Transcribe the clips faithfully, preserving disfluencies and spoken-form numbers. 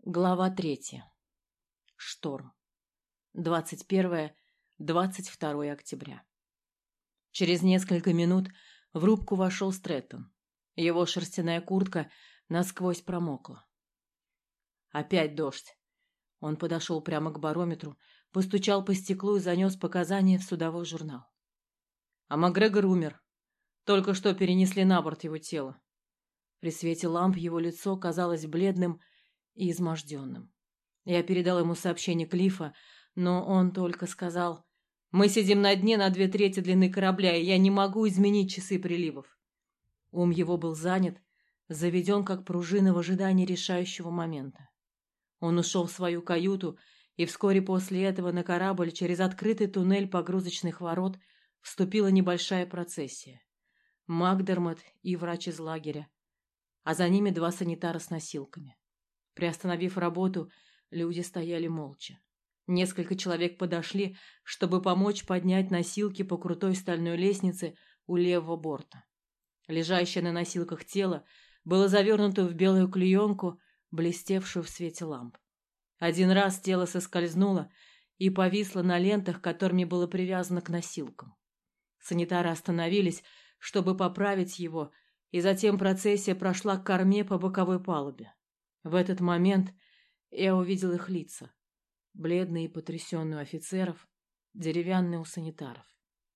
Глава третья. Шторм. двадцать первое — двадцать второе октября. Через несколько минут в рубку вошел Стрэттон. Его шерстяная куртка насквозь промокла. Опять дождь. Он подошел прямо к барометру, постучал по стеклу и занес показания в судовой журнал. А Макгрегор умер. Только что перенесли на борт его тело. При свете ламп его лицо казалось бледным и изможденным. Я передал ему сообщение Клиффа, но он только сказал: «Мы сидим на дне на две трети длины корабля, и я не могу изменить часы приливов». Ум его был занят, заведен как пружина в ожидании решающего момента. Он ушел в свою каюту, и вскоре после этого на корабль через открытый туннель погрузочных ворот вступила небольшая процессия. Макдермот и врач из лагеря, а за ними два санитара с носилками. Приостановив работу, люди стояли молча. Несколько человек подошли, чтобы помочь поднять носилки по крутой стальной лестнице у левого борта. Лежащее на носилках тело было завернуто в белую клеенку, блестевшую в свете ламп. Один раз тело соскользнуло и повисло на лентах, которыми было привязано к носилкам. Санитары остановились, чтобы поправить его, и затем процессия прошла к корме по боковой палубе. В этот момент я увидел их лица, бледные и потрясенные у офицеров, деревянные у санитаров.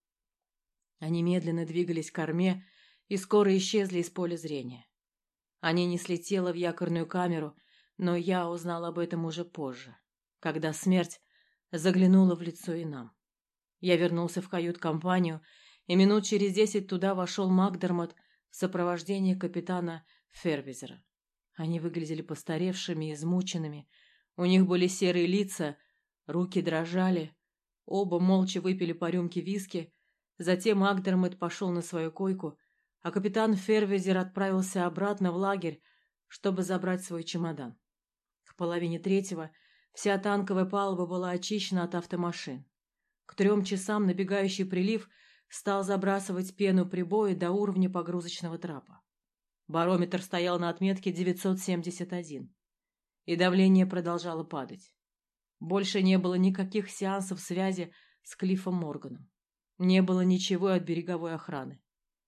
Они медленно двигались к корме и скоро исчезли из поля зрения. Они несли тело в якорную камеру, но я узнал об этом уже позже, когда смерть заглянула в лицо и нам. Я вернулся в кают-компанию, и минут через десять туда вошел Макдермот в сопровождении капитана Фервизера. Они выглядели постаревшими и измученными. У них были серые лица, руки дрожали. Оба молча выпили по рюмке виски. Затем Макдермот пошел на свою койку, а капитан Фервизер отправился обратно в лагерь, чтобы забрать свой чемодан. К половине третьего вся танковая палуба была очищена от автомашин. К трем часам набегающий прилив стал забрасывать пену прибоя до уровня погрузочного трапа. Барометр стоял на отметке девятьсот семьдесят один, и давление продолжало падать. Больше не было никаких сеансов связи с Клиффом Морганом. Не было ничего от береговой охраны.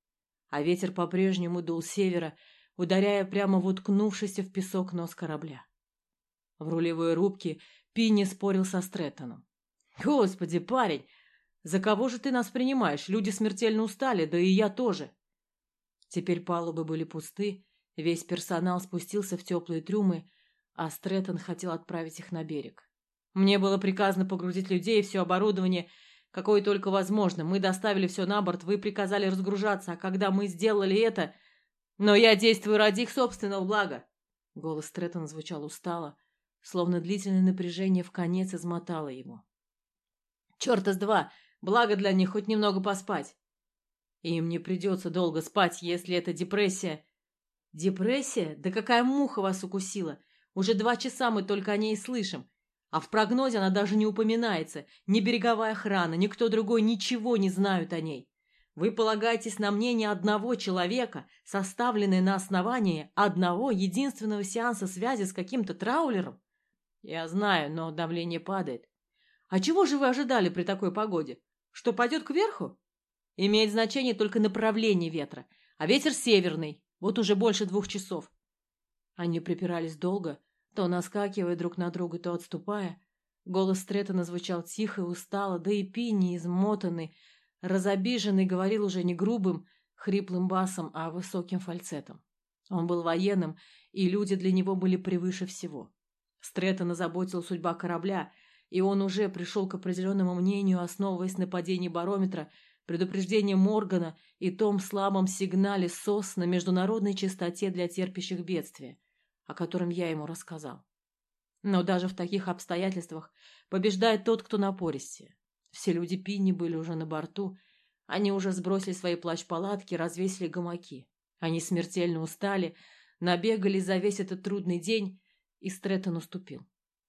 А ветер по-прежнему дул с севера, ударяя прямо в уткнувшийся в песок нос корабля. В рулевой рубке Пинни спорил со Стрэттоном. «Господи, парень, за кого же ты нас принимаешь? Люди смертельно устали, да и я тоже». Теперь палубы были пусты, весь персонал спустился в теплые трюмы, а Стрэттон хотел отправить их на берег. «Мне было приказано погрузить людей и все оборудование, какое только возможно. Мы доставили все на борт, вы приказали разгружаться, а когда мы сделали это... Но я действую ради их собственного блага!» Голос Стрэттона звучал устало, словно длительное напряжение вконец измотало его. «Черта с два! Благо для них хоть немного поспать!» «Им не придется долго спать, если это депрессия». «Депрессия? Да какая муха вас укусила? Уже два часа мы только о ней и слышим. А в прогнозе она даже не упоминается. Ни береговая охрана, ни кто другой ничего не знают о ней. Вы полагаетесь на мнение одного человека, составленное на основании одного единственного сеанса связи с каким-то траулером? Я знаю, но давление падает. А чего же вы ожидали при такой погоде? Что пойдет кверху? Имеет значение только направление ветра, а ветер северный, вот уже больше двух часов». Они припирались долго, то наскакивая друг на друга, то отступая. Голос Стрэттона звучал тихо и устало, да и Пинни, измотанный, разобиженный, говорил уже не грубым, хриплым басом, а высоким фальцетом. Он был военным, и люди для него были превыше всего. Стрэттона заботила судьба корабля, и он уже пришел к определенному мнению, основываясь на падении барометра, предупреждение Моргана и том слабом сигнале СОС на международной частоте для терпящих бедствия, о котором я ему рассказал. Но даже в таких обстоятельствах побеждает тот, кто напористее. Все люди Пинни были уже на борту, они уже сбросили свои плащ-палатки, развесили гамаки. Они смертельно устали, набегали за весь этот трудный день, и Стрэттон уступил.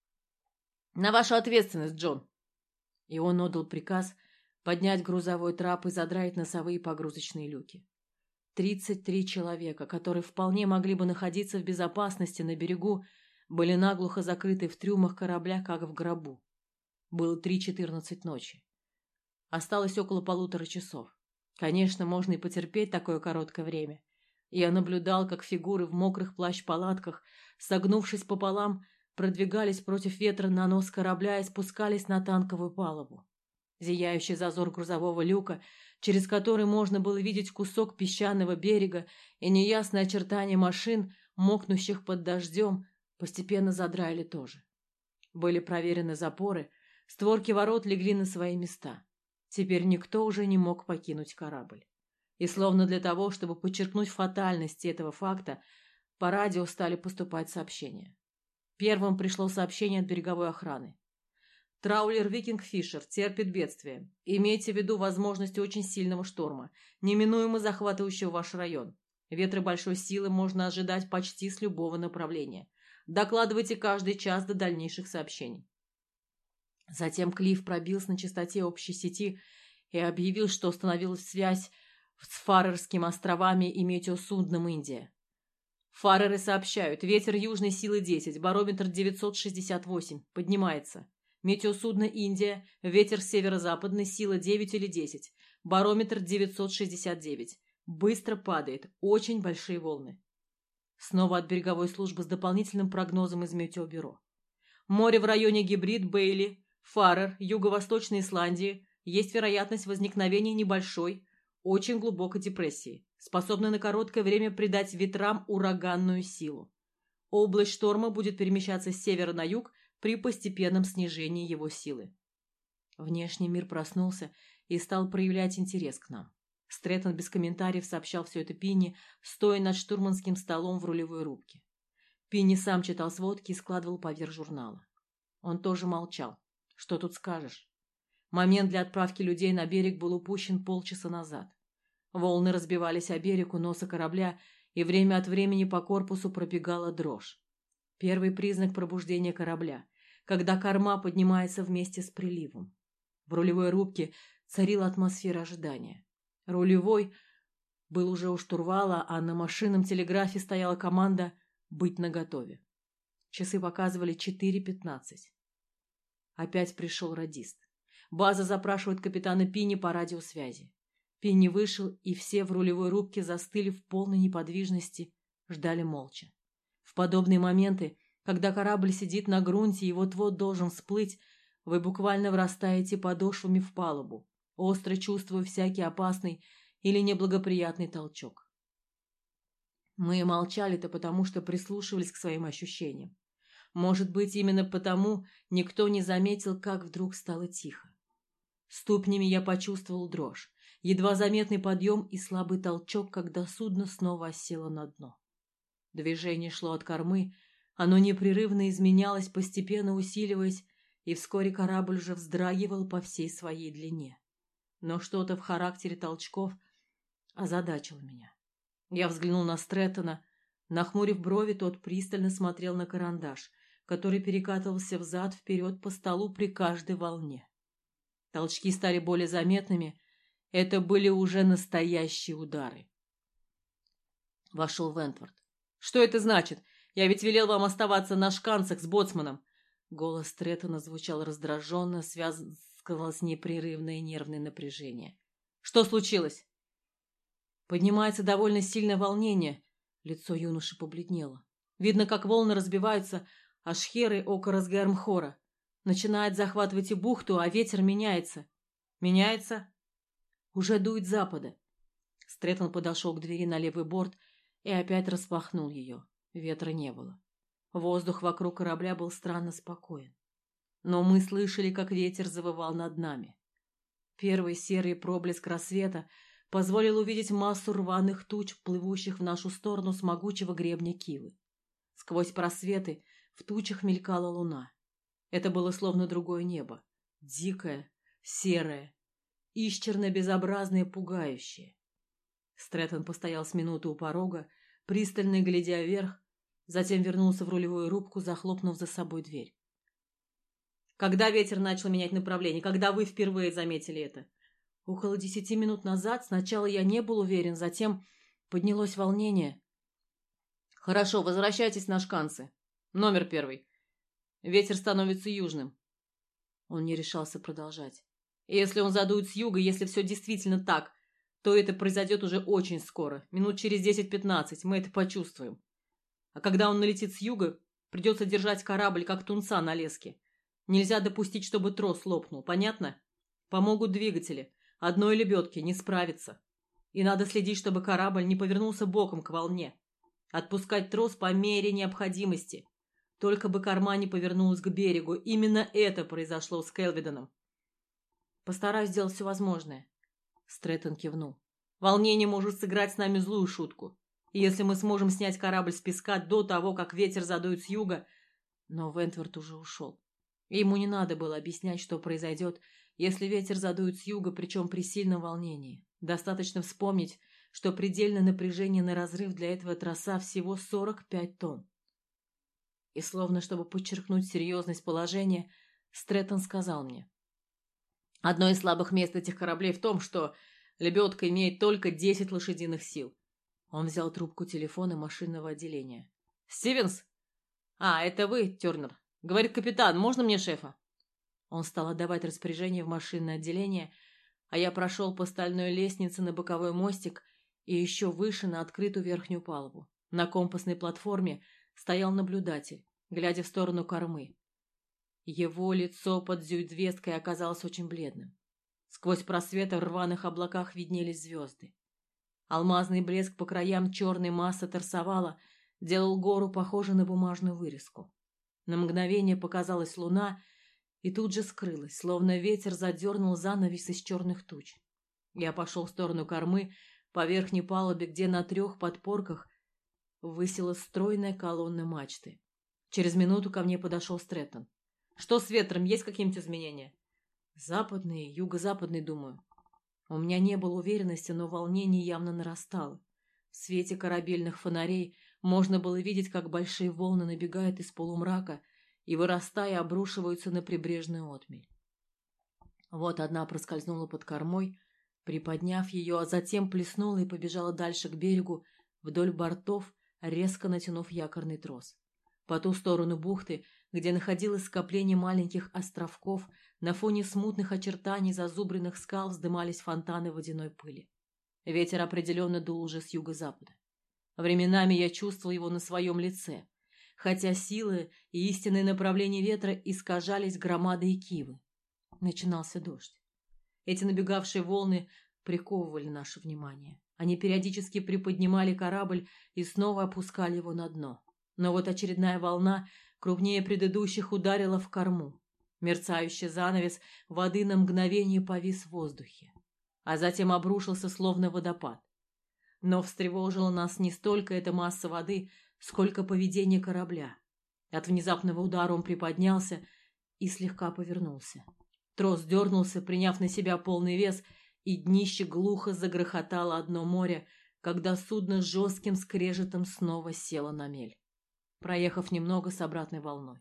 «На вашу ответственность, Джон!» И он отдал приказ поднять грузовой трап и задраить носовые погрузочные люки. Тридцать три человека, которые вполне могли бы находиться в безопасности на берегу, были наглухо закрыты в трюмах корабля, как в гробу. Было три четырнадцать ночи. Осталось около полутора часов. Конечно, можно и потерпеть такое короткое время. Я наблюдал, как фигуры в мокрых плащ-палатках, согнувшись пополам, продвигались против ветра на нос корабля и спускались на танковую палубу. Зияющий зазор грузового люка, через который можно было видеть кусок песчаного берега и неясные очертания машин, мокнущих под дождем, постепенно задраили тоже. Были проверены запоры, створки ворот легли на свои места. Теперь никто уже не мог покинуть корабль. И словно для того, чтобы подчеркнуть фатальность этого факта, по радио стали поступать сообщения. Первым пришло сообщение от береговой охраны. Траулер «Викинг Фишер» терпит бедствие. Имейте в виду возможность очень сильного шторма, неминуемо захватывающего ваш район. Ветры большой силы можно ожидать почти с любого направления. Докладывайте каждый час до дальнейших сообщений. Затем Клифф пробился на частоте общей сети и объявил, что установилась связь с Фарерскими островами и метеосудном «Индия». Фареры сообщают: ветер южной силы десять, барометр девятьсот шестьдесят восемь, поднимается. Метеосудно «Индия», ветер северо-западный, сила девять или десять, барометр девятьсот шестьдесят девять. Быстро падает, очень большие волны. Снова от береговой службы с дополнительным прогнозом из метеобюро. Море в районе Гибрид, Бейли, Фарер, юго-восточной Исландии. Есть вероятность возникновения небольшой, очень глубокой депрессии, способной на короткое время придать ветрам ураганную силу. Область шторма будет перемещаться с севера на юг при постепенном снижении его силы. Внешний мир проснулся и стал проявлять интерес к нам. Стрэттон без комментариев сообщал все это Пинни, стоя над штурманским столом в рулевой рубке. Пинни сам читал сводки и складывал поверх журнала. Он тоже молчал. Что тут скажешь? Момент для отправки людей на берег был упущен полчаса назад. Волны разбивались о берег у носа корабля, и время от времени по корпусу пробегала дрожь. Первый признак пробуждения корабля, когда корма поднимается вместе с приливом. В рулевой рубке царила атмосфера ожидания. Рулевой был уже у штурвала, а на машинном телеграфе стояла команда «Быть наготове». Часы показывали четыре пятнадцать. Опять пришел радист. База запрашивает капитана Пинни по радиосвязи. Пинни вышел, и все в рулевой рубке застыли в полной неподвижности, ждали молча. В подобные моменты, когда корабль сидит на грунте и вот-вот должен всплыть, вы буквально врастаете подошвами в палубу, остро чувствуя всякий опасный или неблагоприятный толчок. Мы молчали-то потому, что прислушивались к своим ощущениям. Может быть, именно потому никто не заметил, как вдруг стало тихо. Ступнями я почувствовал дрожь, едва заметный подъем и слабый толчок, когда судно снова осело на дно. Движение шло от кормы, оно непрерывно изменялось, постепенно усиливаясь, и вскоре корабль уже вздрагивал по всей своей длине. Но что-то в характере толчков озадачило меня. Я взглянул на Стрэттона. Нахмурив брови, тот пристально смотрел на карандаш, который перекатывался взад-вперед по столу при каждой волне. Толчки стали более заметными. Это были уже настоящие удары. Вошел Вентворд. «Что это значит? Я ведь велел вам оставаться на шканцах с боцманом!» Голос Стрэттона звучал раздраженно, связывалось непрерывное нервное напряжение. «Что случилось?» Поднимается довольно сильное волнение. Лицо юноши побледнело. Видно, как волны разбиваются о шхеры около Разгармхора. Начинает захватывать и бухту, а ветер меняется. Меняется? Уже дует с запада. Стрэттон подошел к двери на левый борт и опять распахнул ее. Ветра не было. Воздух вокруг корабля был странно спокоен. Но мы слышали, как ветер завывал над нами. Первый серый проблеск рассвета позволил увидеть массу рваных туч, плывущих в нашу сторону с могучего гребня Кивы. Сквозь просветы в тучах мелькала луна. Это было словно другое небо. Дикое, серое, исчерно-безобразное, пугающее. Стрэттон постоял с минуты у порога, пристально глядя вверх, затем вернулся в рулевую рубку, захлопнув за собой дверь. «Когда ветер начал менять направление? Когда вы впервые заметили это?» «Около десяти минут назад. Сначала я не был уверен, затем поднялось волнение». «Хорошо, возвращайтесь на шканцы». Номер первый. Ветер становится южным. Он не решался продолжать. И если он задует с юга, если все действительно так, то это произойдет уже очень скоро. Минут через десять-пятнадцать мы это почувствуем. А когда он налетит с юга, придется держать корабль, как тунца на леске. Нельзя допустить, чтобы трос лопнул. Понятно? Помогут двигатели. Одной лебедки не справится. И надо следить, чтобы корабль не повернулся боком к волне. Отпускать трос по мере необходимости. Только бы корма не повернулась к берегу. Именно это произошло с Келвидоном. Постараюсь сделать все возможное. Стрэттон кивнул. Волнение может сыграть с нами злую шутку. И если мы сможем снять корабль с песка до того, как ветер задует с юга... Но Вентворд уже ушел. И ему не надо было объяснять, что произойдет, если ветер задует с юга, причем при сильном волнении. Достаточно вспомнить, что предельное напряжение на разрыв для этого троса всего сорок пять тонн. И словно чтобы подчеркнуть серьезность положения, Стрэттон сказал мне. Одно из слабых мест этих кораблей в том, что лебедка имеет только десять лошадиных сил. Он взял трубку телефона машинного отделения. «Стивенс? А, это вы, Тернер. Говорит капитан, можно мне шефа?» Он стал отдавать распоряжение в машинное отделение, а я прошел по стальной лестнице на боковой мостик и еще выше на открытую верхнюю палубу. На компасной платформе стоял наблюдатель, глядя в сторону кормы. Его лицо под зюитвесткой оказалось очень бледным. Сквозь просветы в рваных облаках виднелись звезды. Алмазный блеск по краям черной массы торсовала делал гору похожей на бумажную вырезку. На мгновение показалась луна и тут же скрылась, словно ветер задернул занавес из черных туч. Я пошел в сторону кормы, по верхней палубе, где на трех подпорках высилась стройная колонна мачты. Через минуту ко мне подошел Стрэттон. «Что с ветром? Есть какие-нибудь изменения?» «Западный, юго-западный, думаю». У меня не было уверенности, но волнение явно нарастало. В свете корабельных фонарей можно было видеть, как большие волны набегают из полумрака и, вырастая, обрушиваются на прибрежную отмель. Вот одна проскользнула под кормой, приподняв ее, а затем плеснула и побежала дальше к берегу, вдоль бортов, резко натянув якорный трос. По ту сторону бухты, где находилось скопление маленьких островков, на фоне смутных очертаний зазубренных скал вздымались фонтаны водяной пыли. Ветер определенно дул уже с юго-запада. Временами я чувствовал его на своем лице, хотя силы и истинное направление ветра искажались громадой кивы. Начинался дождь. Эти набегавшие волны приковывали наше внимание. Они периодически приподнимали корабль и снова опускали его на дно. Но вот очередная волна, крупнее предыдущих, ударила в корму. Мерцающий занавес воды на мгновение повис в воздухе, а затем обрушился, словно водопад. Но встревожила нас не столько эта масса воды, сколько поведение корабля. От внезапного удара он приподнялся и слегка повернулся. Трос дернулся, приняв на себя полный вес, и днище глухо загрохотало одно море, когда судно с жестким скрежетом снова село на мель, проехав немного с обратной волной.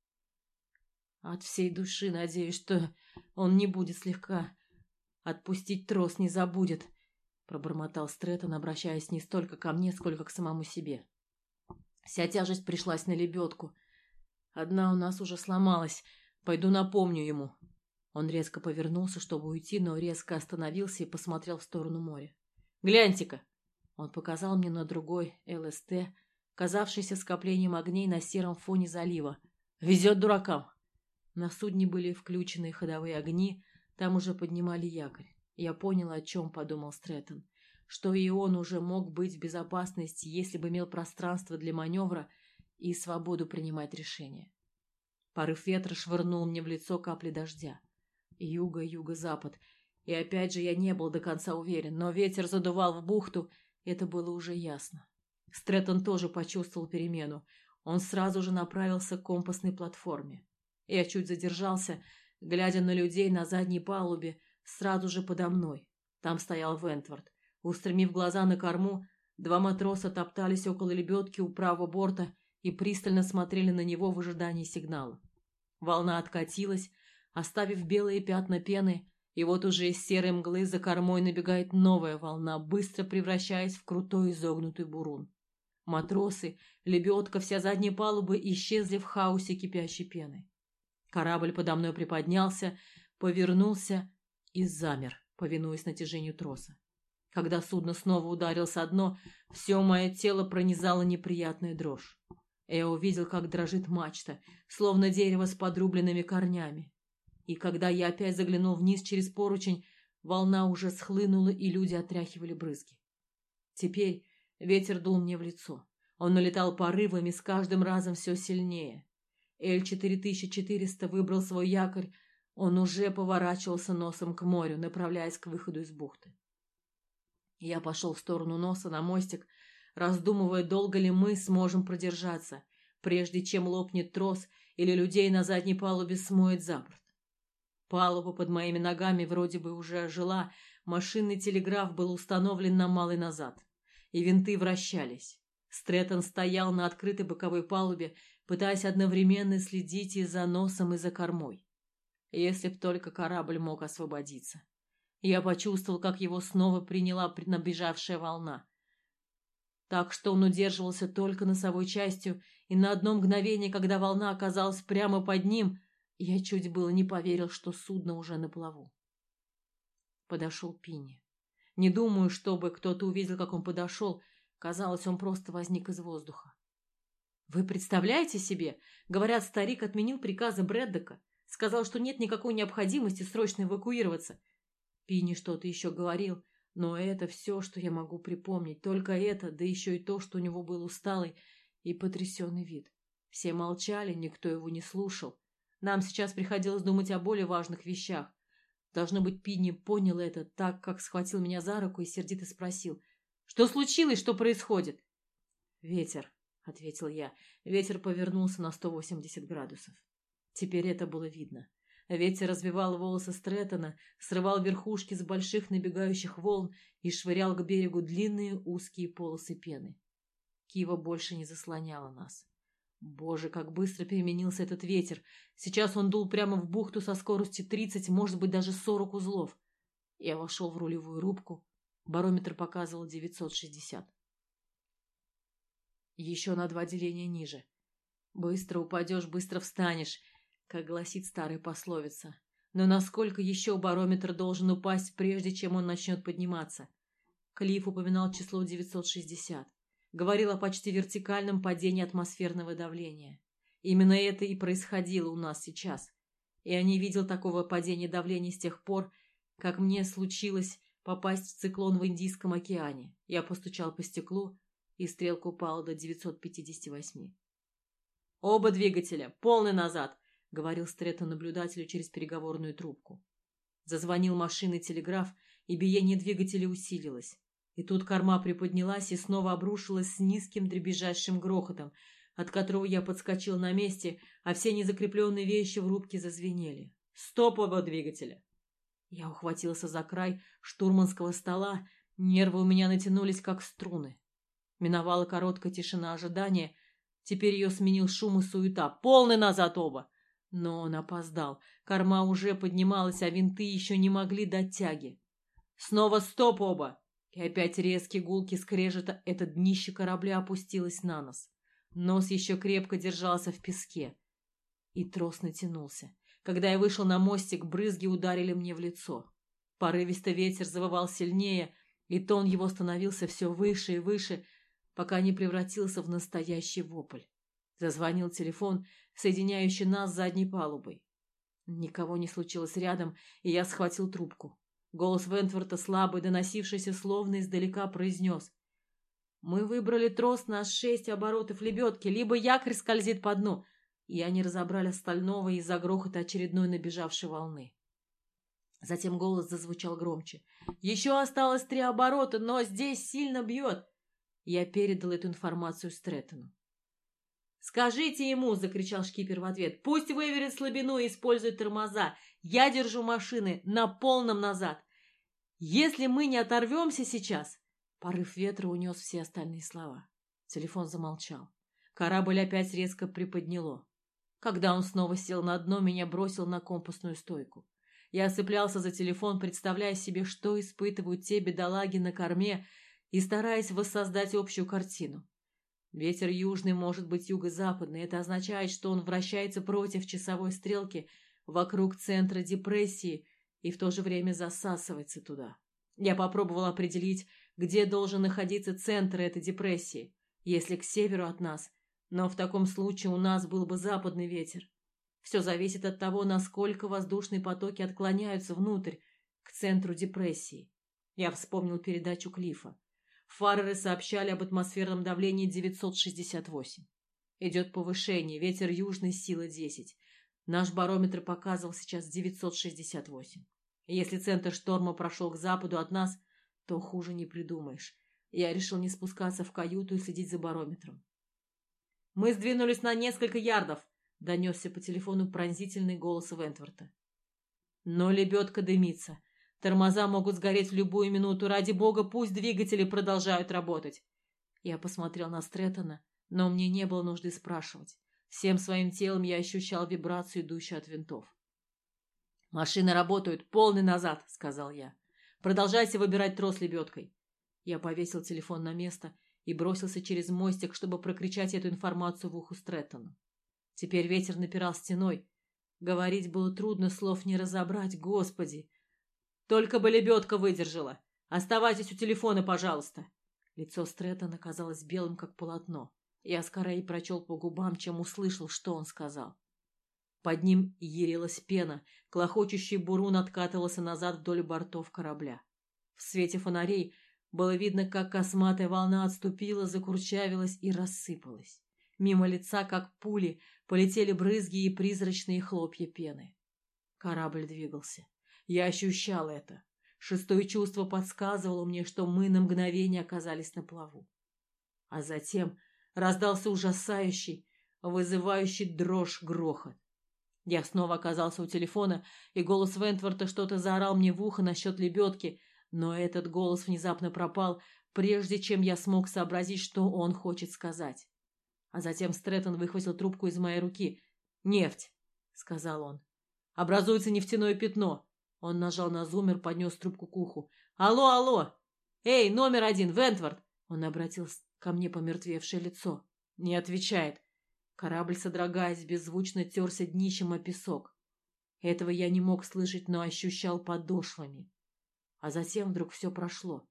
От всей души надеюсь, что он не будет слегка отпустить трос, не забудет, пробормотал Стрэттон, обращаясь не столько ко мне, сколько к самому себе. Вся тяжесть пришлась на лебедку. Одна у нас уже сломалась. Пойду напомню ему. Он резко повернулся, чтобы уйти, но резко остановился и посмотрел в сторону моря. «Гляньте-ка!» Он показал мне на другой ЛСТ, казавшийся скоплением огней на сером фоне залива. «Везет дуракам!» На судне были включены ходовые огни, там уже поднимали якорь. Я понял, о чем подумал Стрэттон, что и он уже мог быть в безопасности, если бы имел пространство для маневра и свободу принимать решения. Порыв ветра швырнул мне в лицо капли дождя. Юго, юго-запад. И опять же я не был до конца уверен, но ветер задувал в бухту, это было уже ясно. Стрэттон тоже почувствовал перемену. Он сразу же направился к компасной платформе. Я чуть задержался, глядя на людей на задней палубе, сразу же подо мной. Там стоял Вентворд. Устремив глаза на корму, два матроса топтались около лебедки у правого борта и пристально смотрели на него в ожидании сигнала. Волна откатилась, оставив белые пятна пены, и вот уже из серой мглы за кормой набегает новая волна, быстро превращаясь в крутой изогнутый бурун. Матросы, лебедка, вся задняя палуба исчезли в хаосе кипящей пены. Корабль подо мной приподнялся, повернулся и замер, повинуясь натяжению троса. Когда судно снова ударилось о дно, все мое тело пронизало неприятная дрожь. Я увидел, как дрожит мачта, словно дерево с подрубленными корнями. И когда я опять заглянул вниз через поручень, волна уже схлынула, и люди отряхивали брызги. Теперь ветер дул мне в лицо. Он налетал порывами, с каждым разом все сильнее. Эль четыре тысячи четыреста выбрал свой якорь. Он уже поворачивался носом к морю, направляясь к выходу из бухты. Я пошел в сторону носа на мостик, раздумывая, долго ли мы сможем продержаться, прежде чем лопнет трос или людей на задней палубе смоет за борт. Палуба под моими ногами вроде бы уже ожила, машинный телеграф был установлен на малый назад, и винты вращались. Стрэттон стоял на открытой боковой палубе, пытаясь одновременно следить и за носом, и за кормой. Если б только корабль мог освободиться. Я почувствовал, как его снова приняла набежавшая волна. Так что он удерживался только носовой частью, и на одно мгновение, когда волна оказалась прямо под ним, я чуть было не поверил, что судно уже на плаву. Подошел Пинни. Не думаю, чтобы кто-то увидел, как он подошел. Казалось, он просто возник из воздуха. Вы представляете себе? Говорят, старик отменил приказы Брэддока. Сказал, что нет никакой необходимости срочно эвакуироваться. Пинни что-то еще говорил, но это все, что я могу припомнить. Только это, да еще и то, что у него был усталый и потрясенный вид. Все молчали, никто его не слушал. Нам сейчас приходилось думать о более важных вещах. Должно быть, Пинни понял это, так как схватил меня за руку и сердито спросил: «Что случилось? Что происходит?» «Ветер», — ответил я. Ветер повернулся на сто восемьдесят градусов. Теперь это было видно. Ветер развивал волосы Стрэттона, срывал верхушки с больших набегающих волн и швырял к берегу длинные узкие полосы пены. Кива больше не заслоняла нас. Боже, как быстро переменился этот ветер! Сейчас он дул прямо в бухту со скоростью тридцать, может быть, даже сорок узлов. Я вошел в рулевую рубку. Барометр показывал девятьсот шестьдесят. Еще на два деления ниже. Быстро упадешь, быстро встанешь, как гласит старая пословица. Но насколько еще барометр должен упасть, прежде чем он начнет подниматься? Клифф упоминал число девятьсот шестьдесят. Говорил о почти вертикальном падении атмосферного давления. Именно это и происходило у нас сейчас. Я не видел такого падения давления с тех пор, как мне случилось попасть в циклон в Индийском океане. Я постучал по стеклу, и стрелка упала до девятисот пятидесяти восьми. «Оба двигателя! Полный назад!» — говорил Стрэттон наблюдателю через переговорную трубку. Зазвонил машинный телеграф, и биение двигателя усилилось. И тут корма приподнялась и снова обрушилась с низким дребезжащим грохотом, от которого я подскочил на месте, а все незакрепленные вещи в рубке зазвенели. «Стоп, оба двигателя!» Я ухватился за край штурманского стола, нервы у меня натянулись, как струны. Миновала короткая тишина ожидания, теперь ее сменил шум и суета. «Полный назад оба!» Но он опоздал, корма уже поднималась, а винты еще не могли дать тяги. «Снова стоп оба!» И опять резкий гулкий скрежета, это днище корабля опустилось на нос. Нос еще крепко держался в песке. И трос натянулся. Когда я вышел на мостик, брызги ударили мне в лицо. Порывистый ветер завывал сильнее, и тон его становился все выше и выше, пока не превратился в настоящий вопль. Зазвонил телефон, соединяющий нас с задней палубой. Никого не случилось рядом, и я схватил трубку. Голос Вентворта, слабый, доносившийся словно издалека, произнес: «Мы выбрали трос на шесть оборотов лебедки, либо якорь скользит по дну». И они разобрали остального из-за грохота очередной набежавшей волны. Затем голос зазвучал громче. «Еще осталось три оборота, но здесь сильно бьет». Я передал эту информацию Стрэттону. «Скажите ему», — закричал шкипер в ответ, — «пусть выверит слабину и использует тормоза. Я держу машины на полном назад. Если мы не оторвемся сейчас...» Порыв ветра унес все остальные слова. Телефон замолчал. Корабль опять резко приподняло. Когда он снова сел на дно, меня бросил на компасную стойку. Я цеплялся за телефон, представляя себе, что испытывают те бедолаги на корме, и стараясь воссоздать общую картину. Ветер южный может быть юго-западный. Это означает, что он вращается против часовой стрелки вокруг центра депрессии и в то же время засасывается туда. Я попробовал определить, где должен находиться центр этой депрессии, если к северу от нас, но в таком случае у нас был бы западный ветер. Все зависит от того, насколько воздушные потоки отклоняются внутрь, к центру депрессии. Я вспомнил передачу Клиффа. Фарреры сообщали об атмосферном давлении девятьсот шестьдесят восемь. Идет повышение, ветер южный, сила десять. Наш барометр показывал сейчас девятьсот шестьдесят восемь. Если центр шторма прошел к западу от нас, то хуже не придумаешь. Я решил не спускаться в каюту и следить за барометром. «Мы сдвинулись на несколько ярдов», — донесся по телефону пронзительный голос Вентворта. «Но лебедка дымится. Тормоза могут сгореть в любую минуту. Ради бога, пусть двигатели продолжают работать». Я посмотрел на Стрэттона, но мне не было нужды спрашивать. Всем своим телом я ощущал вибрацию, идущую от винтов. «Машины работают. Полный назад», — сказал я. «Продолжайте выбирать трос лебедкой». Я повесил телефон на место и бросился через мостик, чтобы прокричать эту информацию в ухо Стрэттону. Теперь ветер напирал стеной. Говорить было трудно, слов не разобрать, господи. «Только бы лебедка выдержала. Оставайтесь у телефона, пожалуйста». Лицо Стрэттона казалось белым, как полотно. Я скорее прочел по губам, чем услышал, что он сказал. Под ним ярилась пена, клохочущий бурун откатывался назад вдоль бортов корабля. В свете фонарей было видно, как косматая волна отступила, закурчавилась и рассыпалась. Мимо лица, как пули, полетели брызги и призрачные хлопья пены. Корабль двигался. Я ощущал это. Шестое чувство подсказывало мне, что мы на мгновение оказались на плаву. А затем раздался ужасающий, вызывающий дрожь грохот. Я снова оказался у телефона, и голос Вентворта что-то заорал мне в ухо насчет лебедки, но этот голос внезапно пропал, прежде чем я смог сообразить, что он хочет сказать. А затем Стрэттон выхватил трубку из моей руки. «Нефть», — сказал он. «Образуется нефтяное пятно». Он нажал на зуммер, поднес трубку к уху. «Алло, алло! Эй, номер один, Вентворт!» Он обратился ко мне помертвевшее лицо. Не отвечает. Корабль, содрогаясь, беззвучно терся днищем о песок. Этого я не мог слышать, но ощущал подошвами. А затем вдруг все прошло.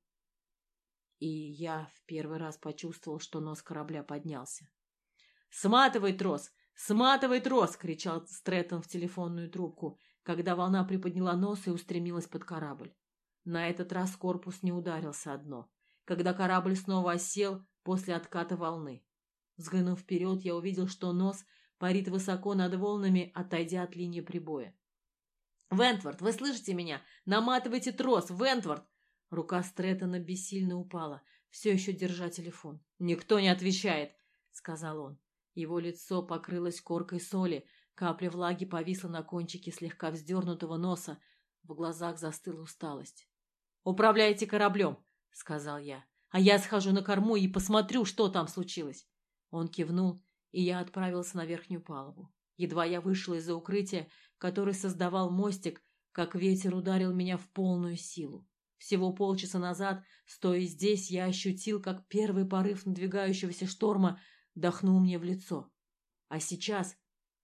И я в первый раз почувствовал, что нос корабля поднялся. «Сматывай трос! Сматывай трос!» — кричал Стрэттон в телефонную трубку, когда волна приподняла нос и устремилась под корабль. На этот раз корпус не ударился о дно, когда корабль снова осел после отката волны. Взглянув вперед, я увидел, что нос парит высоко над волнами, отойдя от линии прибоя. «Вентворт, вы слышите меня? Наматывайте трос! Вентворт!» Рука Стрэттона бессильно упала, все еще держа телефон. «Никто не отвечает», — сказал он. Его лицо покрылось коркой соли, капля влаги повисла на кончике слегка вздернутого носа, в глазах застыла усталость. «Управляйте кораблем», — сказал я, — «а я схожу на корму и посмотрю, что там случилось». Он кивнул, и я отправился на верхнюю палубу. Едва я вышел из-за укрытия, который создавал мостик, как ветер ударил меня в полную силу. Всего полчаса назад, стоя здесь, я ощутил, как первый порыв надвигающегося шторма дохнул мне в лицо. А сейчас,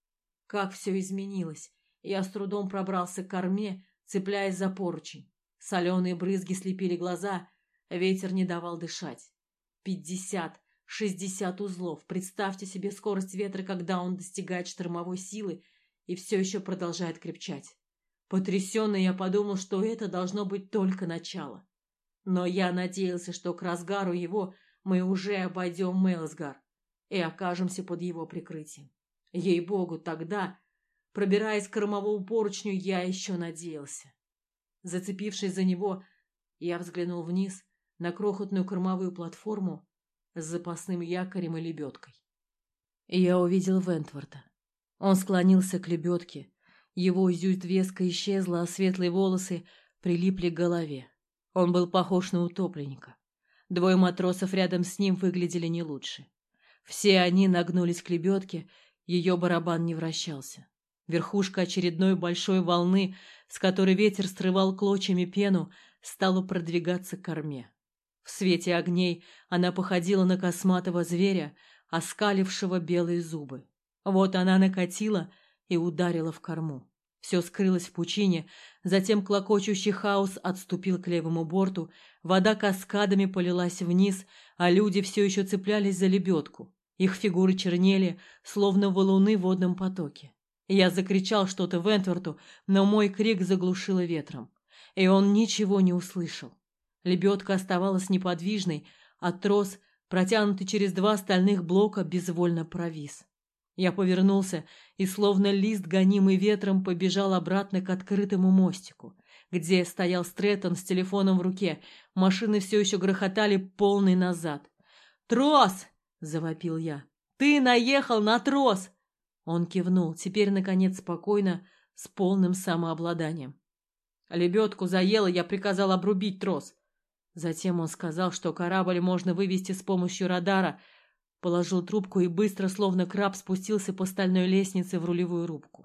как все изменилось, я с трудом пробрался к корме, цепляясь за поручень. Соленые брызги слепили глаза, ветер не давал дышать. Пятьдесят, шестьдесят узлов. Представьте себе скорость ветра, когда он достигает штормовой силы и все еще продолжает крепчать. Потрясенный, я подумал, что это должно быть только начало. Но я надеялся, что к разгару его мы уже обойдем Мелсгар и окажемся под его прикрытием. Ей-богу, тогда, пробираясь к кормовому поручню, я еще надеялся. Зацепившись за него, я взглянул вниз на крохотную кормовую платформу с запасным якорем и лебедкой. И я увидел Вентворта. Он склонился к лебедке. Его зюит-веска исчезла, а светлые волосы прилипли к голове. Он был похож на утопленника. Двое матросов рядом с ним выглядели не лучше. Все они нагнулись к лебедке, ее барабан не вращался. Верхушка очередной большой волны, с которой ветер срывал клочьями пену, стала продвигаться к корме. В свете огней она походила на косматого зверя, оскалившего белые зубы. Вот она накатила и ударила в корму. Все скрылось в пучине, затем клокочущий хаос отступил к левому борту, вода каскадами полилась вниз, а люди все еще цеплялись за лебедку. Их фигуры чернели, словно валуны в водном потоке. Я закричал что-то Вентворту, но мой крик заглушило ветром, и он ничего не услышал. Лебедка оставалась неподвижной, а трос, протянутый через два стальных блока, безвольно провис. Я повернулся и, словно лист, гонимый ветром, побежал обратно к открытому мостику, где стоял Стрэттон с телефоном в руке. Машины все еще грохотали полный назад. «Трос!» — завопил я. «Ты наехал на трос!» Он кивнул, теперь, наконец, спокойно, с полным самообладанием. Лебедку заело, я приказал обрубить трос. Затем он сказал, что корабль можно вывести с помощью радара, положил трубку и быстро, словно краб, спустился по стальной лестнице в рулевую рубку.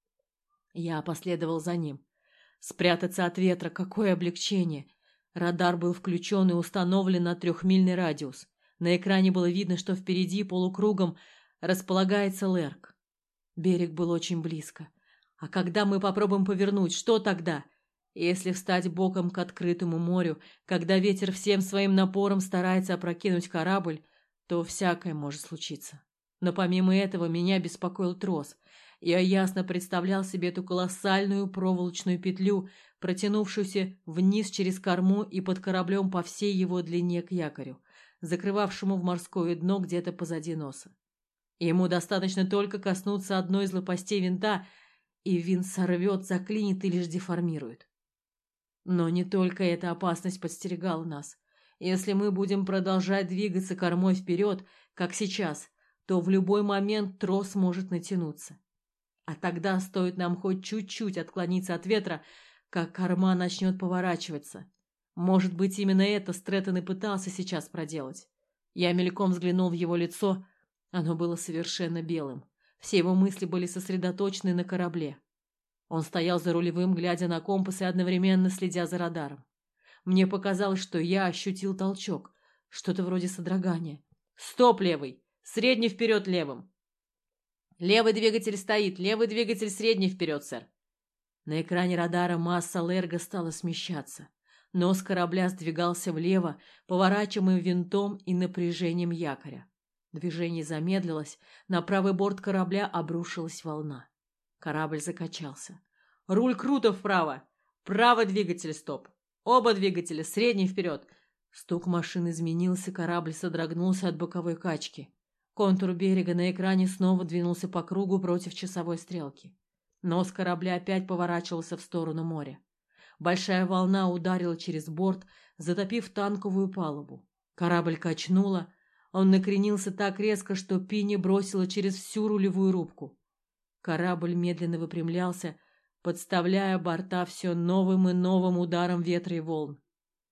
Я последовал за ним. Спрятаться от ветра, какое облегчение! Радар был включен и установлен на трехмильный радиус. На экране было видно, что впереди полукругом располагается Лерк. Берег был очень близко. А когда мы попробуем повернуть, что тогда? Если встать боком к открытому морю, когда ветер всем своим напором старается опрокинуть корабль, то всякое может случиться. Но помимо этого меня беспокоил трос. Я ясно представлял себе эту колоссальную проволочную петлю, протянувшуюся вниз через корму и под кораблем по всей его длине к якорю, закрывавшему в морское дно где-то позади носа. Ему достаточно только коснуться одной из лопастей винта, и винт сорвет, заклинит и лишь деформирует. Но не только эта опасность подстерегала нас. Если мы будем продолжать двигаться кормой вперед, как сейчас, то в любой момент трос может натянуться. А тогда стоит нам хоть чуть-чуть отклониться от ветра, как корма начнет поворачиваться. Может быть, именно это Стрэттон и пытался сейчас проделать. Я мельком взглянул в его лицо. Оно было совершенно белым. Все его мысли были сосредоточены на корабле. Он стоял за рулевым, глядя на компас и одновременно следя за радаром. Мне показалось, что я ощутил толчок, что-то вроде содрогания. «Стоп, левый! Средний вперед левым!» «Левый двигатель стоит, левый двигатель средний вперед, сэр!» На экране радара масса Лерга стала смещаться. Нос корабля сдвигался влево, поворачиваемым винтом и напряжением якоря. Движение замедлилось, на правый борт корабля обрушилась волна. Корабль закачался. «Руль круто вправо! Право двигатель, стоп! Оба двигателя, средний вперед!» Стук машин изменился, корабль содрогнулся от боковой качки. Контур берега на экране снова двинулся по кругу против часовой стрелки. Нос корабля опять поворачивался в сторону моря. Большая волна ударила через борт, затопив танковую палубу. Корабль качнуло. Он накренился так резко, что Пинни бросила через всю рулевую рубку. Корабль медленно выпрямлялся, подставляя борта все новым и новым ударом ветра и волн.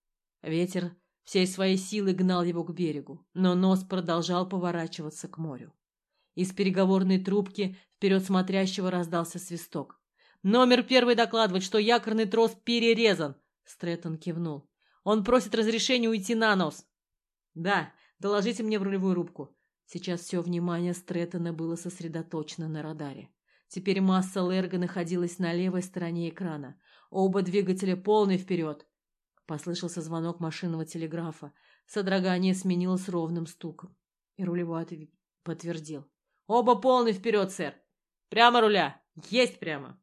Ветер всей своей силой гнал его к берегу, но нос продолжал поворачиваться к морю. Из переговорной трубки вперед смотрящего раздался свисток. «Номер первый докладывает, что якорный трос перерезан!» Стрэттон кивнул. «Он просит разрешения уйти на нос!» «Да, доложите мне в рулевую рубку». Сейчас все внимание Стрэттона было сосредоточено на радаре. Теперь масса Лерга находилась на левой стороне экрана. Оба двигателя полный вперед. Послышался звонок машинного телеграфа. Содрогание сменилось ровным стуком. И рулевой отв... подтвердил. «Оба полный вперед, сэр! Прямо руля! Есть прямо!»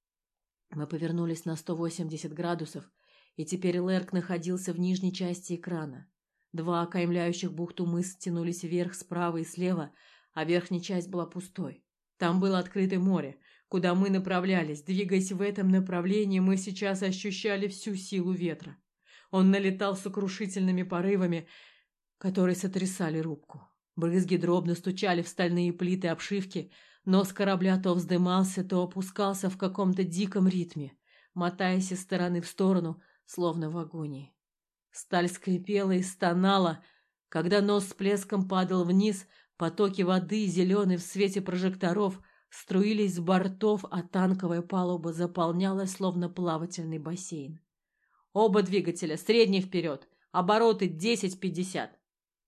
Мы повернулись на сто восемьдесят градусов, и теперь Лерк находился в нижней части экрана. Два окаймляющих бухту мыса тянулись вверх справа и слева, а верхняя часть была пустой. Там было открытое море, куда мы направлялись. Двигаясь в этом направлении, мы сейчас ощущали всю силу ветра. Он налетал сокрушительными порывами, которые сотрясали рубку. Брызги дробно стучали в стальные плиты обшивки, нос корабля то вздымался, то опускался в каком-то диком ритме, мотаясь из стороны в сторону, словно в агонии. Сталь скрипела и стонала. Когда нос с плеском падал вниз, потоки воды, зеленые в свете прожекторов, струились с бортов, а танковая палуба заполнялась, словно плавательный бассейн. «Оба двигателя, средний вперед! Обороты десять-пятьдесят.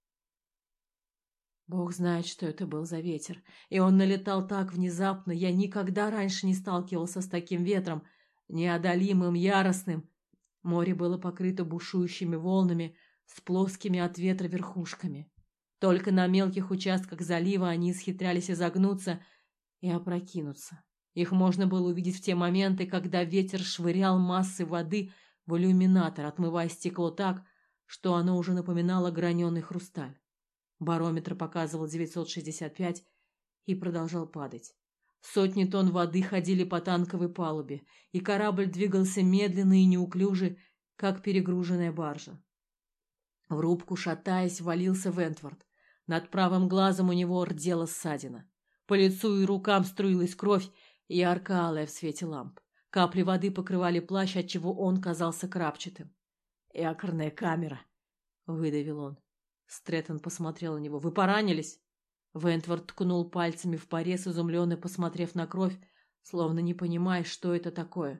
Бог знает, что это был за ветер. И он налетал так внезапно. Я никогда раньше не сталкивался с таким ветром. Неодолимым, яростным. Море было покрыто бушующими волнами с плоскими от ветра верхушками. Только на мелких участках залива они исхитрялись изогнуться и опрокинуться. Их можно было увидеть в те моменты, когда ветер швырял массы воды в иллюминатор, отмывая стекло так, что оно уже напоминало граненый хрусталь. Барометр показывал девятьсот шестьдесят пять и продолжал падать. Сотни тонн воды ходили по танковой палубе, и корабль двигался медленно и неуклюже, как перегруженная баржа. В рубку, шатаясь, валился Вентворд. Над правым глазом у него рдела ссадина. По лицу и рукам струилась кровь, ярко-алая в свете ламп. Капли воды покрывали плащ, отчего он казался крапчатым. «Якорная камера», — выдавил он. Стрэттон посмотрел на него. «Вы поранились?» Вентворд ткнул пальцами в порез, изумленно посмотрев на кровь, словно не понимая, что это такое.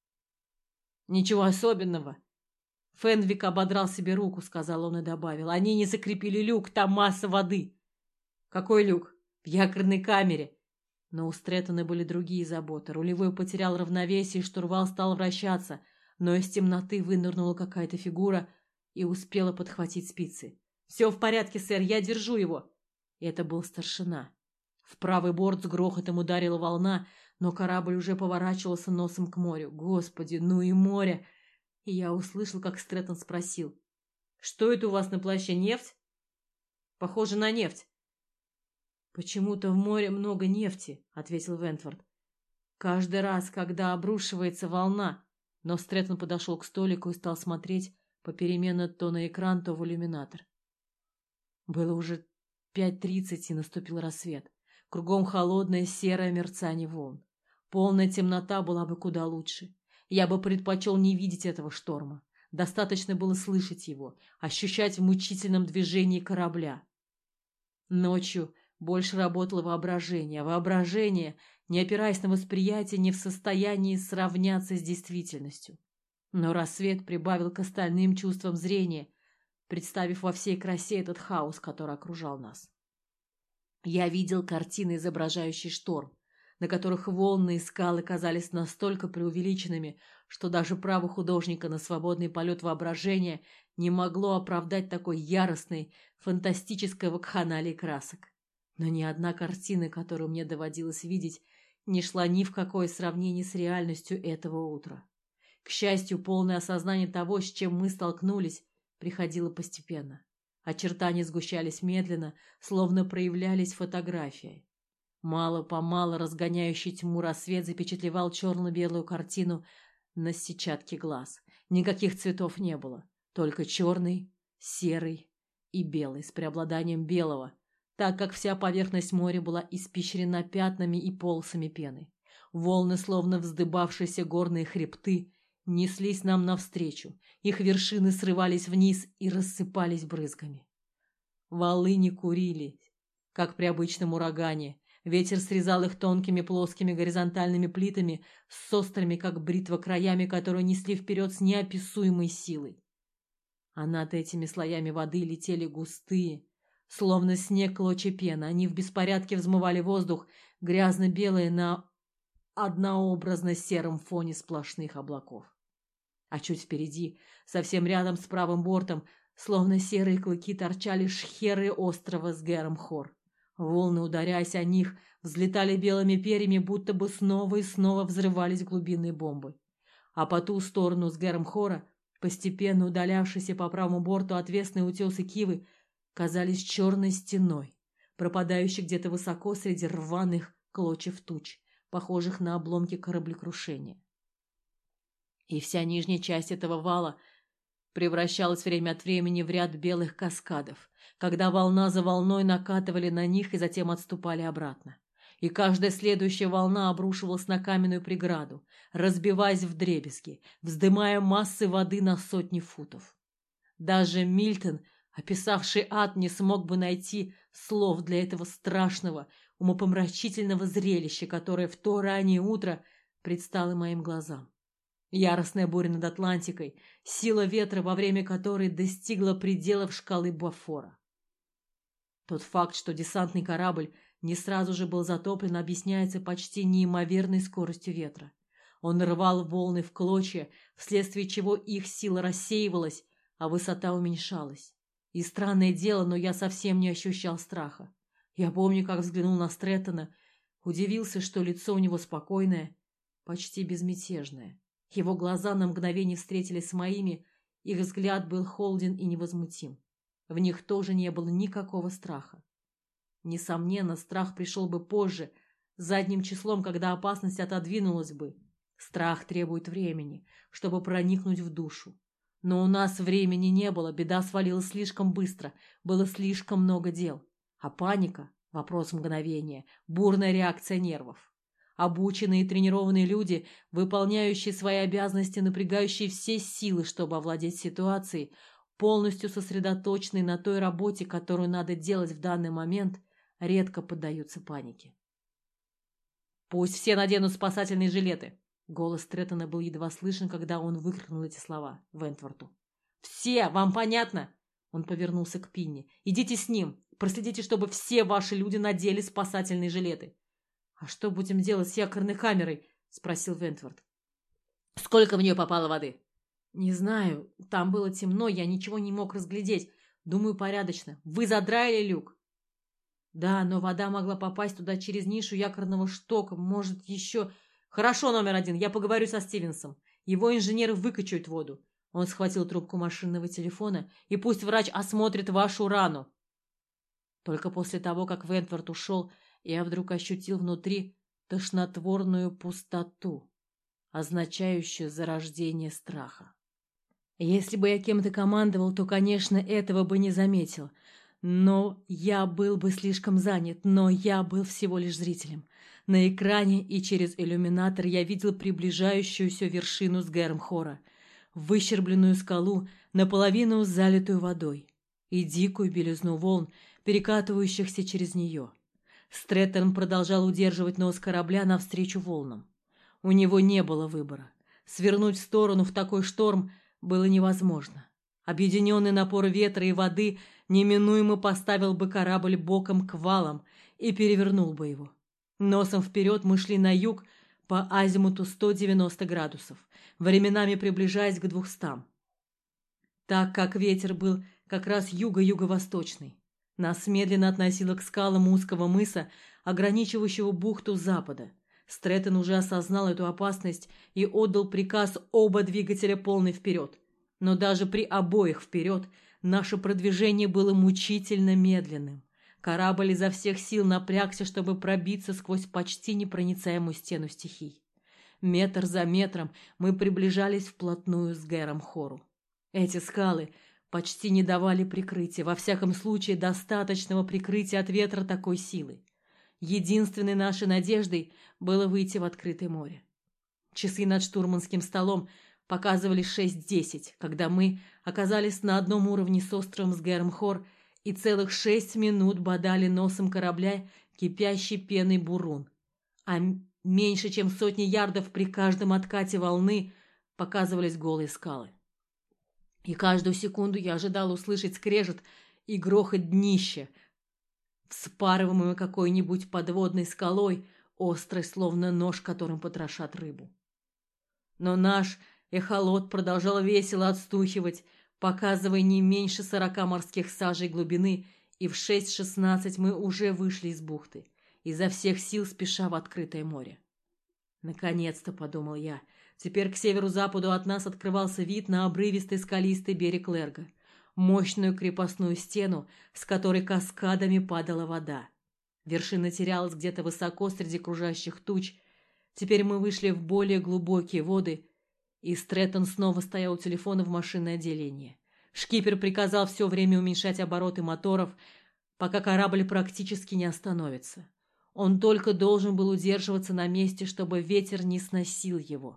«Ничего особенного». «Фенвик ободрал себе руку», — сказал он и добавил. «Они не закрепили люк, там масса воды». «Какой люк?» «В якорной камере». Но у Стрэттона были другие заботы. Рулевой потерял равновесие, и штурвал стал вращаться, но из темноты вынырнула какая-то фигура и успела подхватить спицы. «Все в порядке, сэр, я держу его». Это был старшина. В правый борт с грохотом ударила волна, но корабль уже поворачивался носом к морю. Господи, ну и море! И я услышал, как Стрэттон спросил. «Что это у вас на плаще, нефть?» «Похоже на нефть». «Почему-то в море много нефти», — ответил Вентворд. «Каждый раз, когда обрушивается волна». Но Стрэттон подошел к столику и стал смотреть попеременно то на экран, то в иллюминатор. Было уже пять тридцать, и наступил рассвет. Кругом холодное серое мерцание волн. Полная темнота была бы куда лучше. Я бы предпочел не видеть этого шторма. Достаточно было слышать его, ощущать в мучительном движении корабля. Ночью больше работало воображение. Воображение, не опираясь на восприятие, не в состоянии сравняться с действительностью. Но рассвет прибавил к остальным чувствам зрения, представив во всей красе этот хаос, который окружал нас. Я видел картины, изображающие шторм, на которых волны и скалы казались настолько преувеличенными, что даже право художника на свободный полет воображения не могло оправдать такой яростной, фантастической вакханалии красок. Но ни одна картина, которую мне доводилось видеть, не шла ни в какое сравнение с реальностью этого утра. К счастью, полное осознание того, с чем мы столкнулись, приходило постепенно. Очертания сгущались медленно, словно проявлялись фотографией. Мало-помалу разгоняющий тьму рассвет запечатлевал черно-белую картину на сетчатке глаз. Никаких цветов не было, только черный, серый и белый, с преобладанием белого, так как вся поверхность моря была испещрена пятнами и полосами пены. Волны, словно вздыбавшиеся горные хребты, неслись нам навстречу, их вершины срывались вниз и рассыпались брызгами. Валы не курили, как при обычном урагане. Ветер срезал их тонкими плоскими горизонтальными плитами с острыми, как бритва, краями, которые несли вперед с неописуемой силой. А над этими слоями воды летели густые, словно снег, клочья пены. Они в беспорядке взмывали воздух, грязно-белые на однообразно сером фоне сплошных облаков. А чуть впереди, совсем рядом с правым бортом, словно серые клыки, торчали шхеры острова Сгермхор. Волны, ударяясь о них, взлетали белыми перьями, будто бы снова и снова взрывались глубинные бомбы. А по ту сторону Сгермхора, постепенно удалявшиеся по правому борту отвесные утесы Кивы, казались черной стеной, пропадающей где-то высоко среди рваных клочев туч, похожих на обломки кораблекрушения. И вся нижняя часть этого вала превращалась время от времени в ряд белых каскадов, когда волна за волной накатывали на них и затем отступали обратно. И каждая следующая волна обрушивалась на каменную преграду, разбиваясь вдребезги, вздымая массы воды на сотни футов. Даже Мильтон, описавший ад, не смог бы найти слов для этого страшного, умопомрачительного зрелища, которое в то раннее утро предстало моим глазам. Яростная буря над Атлантикой, сила ветра, во время которой достигла пределов шкалы Бофора. Тот факт, что десантный корабль не сразу же был затоплен, объясняется почти неимоверной скоростью ветра. Он рвал волны в клочья, вследствие чего их сила рассеивалась, а высота уменьшалась. И странное дело, но я совсем не ощущал страха. Я помню, как взглянул на Стрэттона, удивился, что лицо у него спокойное, почти безмятежное. Его глаза на мгновение встретились с моими, их взгляд был холоден и невозмутим. В них тоже не было никакого страха. Несомненно, страх пришел бы позже, задним числом, когда опасность отодвинулась бы. Страх требует времени, чтобы проникнуть в душу. Но у нас времени не было, беда свалилась слишком быстро, было слишком много дел. А паника — вопрос мгновения, бурная реакция нервов. Обученные и тренированные люди, выполняющие свои обязанности, напрягающие все силы, чтобы овладеть ситуацией, полностью сосредоточенные на той работе, которую надо делать в данный момент, редко поддаются панике. «Пусть все наденут спасательные жилеты!» Голос Стрэттона был едва слышен, когда он выкрикнул эти слова Вентворту. «Все! Вам понятно?» Он повернулся к Пинни. «Идите с ним! Проследите, чтобы все ваши люди надели спасательные жилеты!» «А что будем делать с якорной камерой?» — спросил Вентворт. «Сколько в нее попало воды?» «Не знаю. Там было темно, я ничего не мог разглядеть. Думаю, порядочно. Вы задраили люк?» «Да, но вода могла попасть туда через нишу якорного штока. Может, еще...» «Хорошо, номер один. Я поговорю со Стивенсом. Его инженеры выкачают воду». Он схватил трубку машинного телефона. «И пусть врач осмотрит вашу рану». Только после того, как Вентворт ушел, я вдруг ощутил внутри тошнотворную пустоту, означающую зарождение страха. Если бы я кем-то командовал, то, конечно, этого бы не заметил. Но я был бы слишком занят, но я был всего лишь зрителем. На экране и через иллюминатор я видел приближающуюся вершину с Гермхора, выщербленную скалу, наполовину залитую водой, и дикую белизну волн, перекатывающихся через нее. Стрэттон продолжал удерживать нос корабля навстречу волнам. У него не было выбора. Свернуть в сторону в такой шторм было невозможно. Объединенный напор ветра и воды неминуемо поставил бы корабль боком к валам и перевернул бы его. Носом вперед мы шли на юг по азимуту сто девяносто градусов, временами приближаясь к двухстам. Так как ветер был как раз юго-юго-восточный, нас медленно относило к скалам узкого мыса, ограничивающего бухту с запада. Стрэттон уже осознал эту опасность и отдал приказ оба двигателя полный вперед. Но даже при обоих вперед наше продвижение было мучительно медленным. Корабль изо всех сил напрягся, чтобы пробиться сквозь почти непроницаемую стену стихий. Метр за метром мы приближались вплотную с Гермхору. Эти скалы почти не давали прикрытия, во всяком случае достаточного прикрытия от ветра такой силы. Единственной нашей надеждой было выйти в открытое море. Часы над штурманским столом показывали шесть десять, когда мы оказались на одном уровне с островом с Гермхор и целых шесть минут бодали носом корабля кипящий пеной бурун. А меньше чем сотни ярдов при каждом откате волны показывались голые скалы. И каждую секунду я ожидал услышать скрежет и грохот днища, вспарываемого какой-нибудь подводной скалой, острой, словно нож, которым потрошат рыбу. Но наш эхолот продолжал весело отстухивать, показывая не меньше сорока морских сажей глубины, и в шесть шестнадцать мы уже вышли из бухты, изо всех сил спеша в открытое море. «Наконец-то», — подумал я, — теперь к северу-западу от нас открывался вид на обрывистый скалистый берег Лерга, мощную крепостную стену, с которой каскадами падала вода. Вершина терялась где-то высоко среди кружащих туч. Теперь мы вышли в более глубокие воды, и Стрэттон снова стоял у телефона в машинное отделение. Шкипер приказал все время уменьшать обороты моторов, пока корабль практически не остановится. Он только должен был удерживаться на месте, чтобы ветер не сносил его.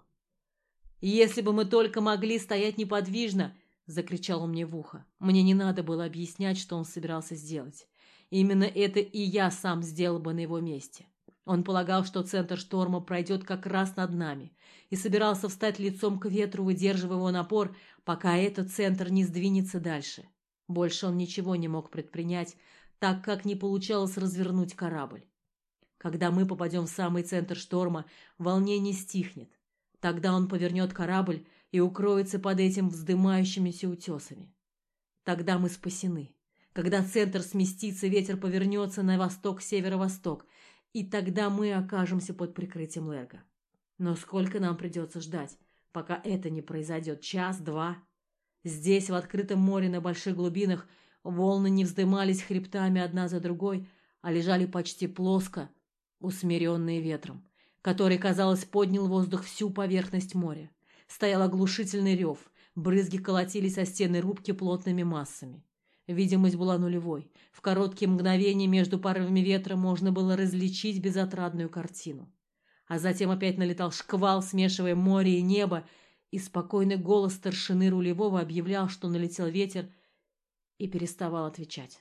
«Если бы мы только могли стоять неподвижно!» — закричал он мне в ухо. Мне не надо было объяснять, что он собирался сделать. Именно это и я сам сделал бы на его месте. Он полагал, что центр шторма пройдет как раз над нами, и собирался встать лицом к ветру, выдерживая его напор, пока этот центр не сдвинется дальше. Больше он ничего не мог предпринять, так как не получалось развернуть корабль. Когда мы попадем в самый центр шторма, волнение стихнет. Тогда он повернет корабль и укроется под этим вздымающимися утесами. Тогда мы спасены. Когда центр сместится, ветер повернется на восток-северо-восток, и тогда мы окажемся под прикрытием Лерга. Но сколько нам придется ждать, пока это не произойдет? Час, два? Здесь, в открытом море на больших глубинах, волны не вздымались хребтами одна за другой, а лежали почти плоско, усмиренные ветром, который, казалось, поднял в воздух всю поверхность моря. Стоял оглушительный рев, брызги колотились о стены рубки плотными массами. Видимость была нулевой. В короткие мгновения между порывами ветра можно было различить безотрадную картину. А затем опять налетал шквал, смешивая море и небо, и спокойный голос старшины рулевого объявлял, что налетел ветер, и переставал отвечать.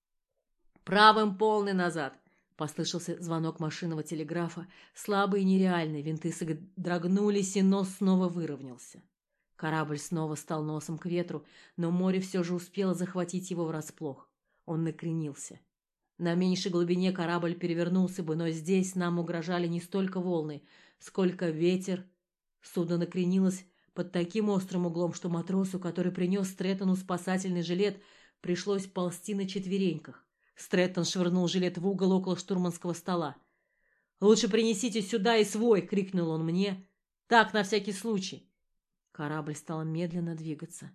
«Правым полный назад!» — послышался звонок машинного телеграфа, слабый и нереальный, винты содрогнулись, и нос снова выровнялся. Корабль снова стал носом к ветру, но море все же успело захватить его врасплох. Он накренился. На меньшей глубине корабль перевернулся бы, но здесь нам угрожали не столько волны, сколько ветер. Судно накренилось под таким острым углом, что матросу, который принес Стрэттону спасательный жилет, пришлось ползти на четвереньках. Стрэттон швырнул жилет в угол около штурманского стола. «Лучше принесите сюда и свой!» — крикнул он мне. «Так, на всякий случай!» Корабль стал медленно двигаться.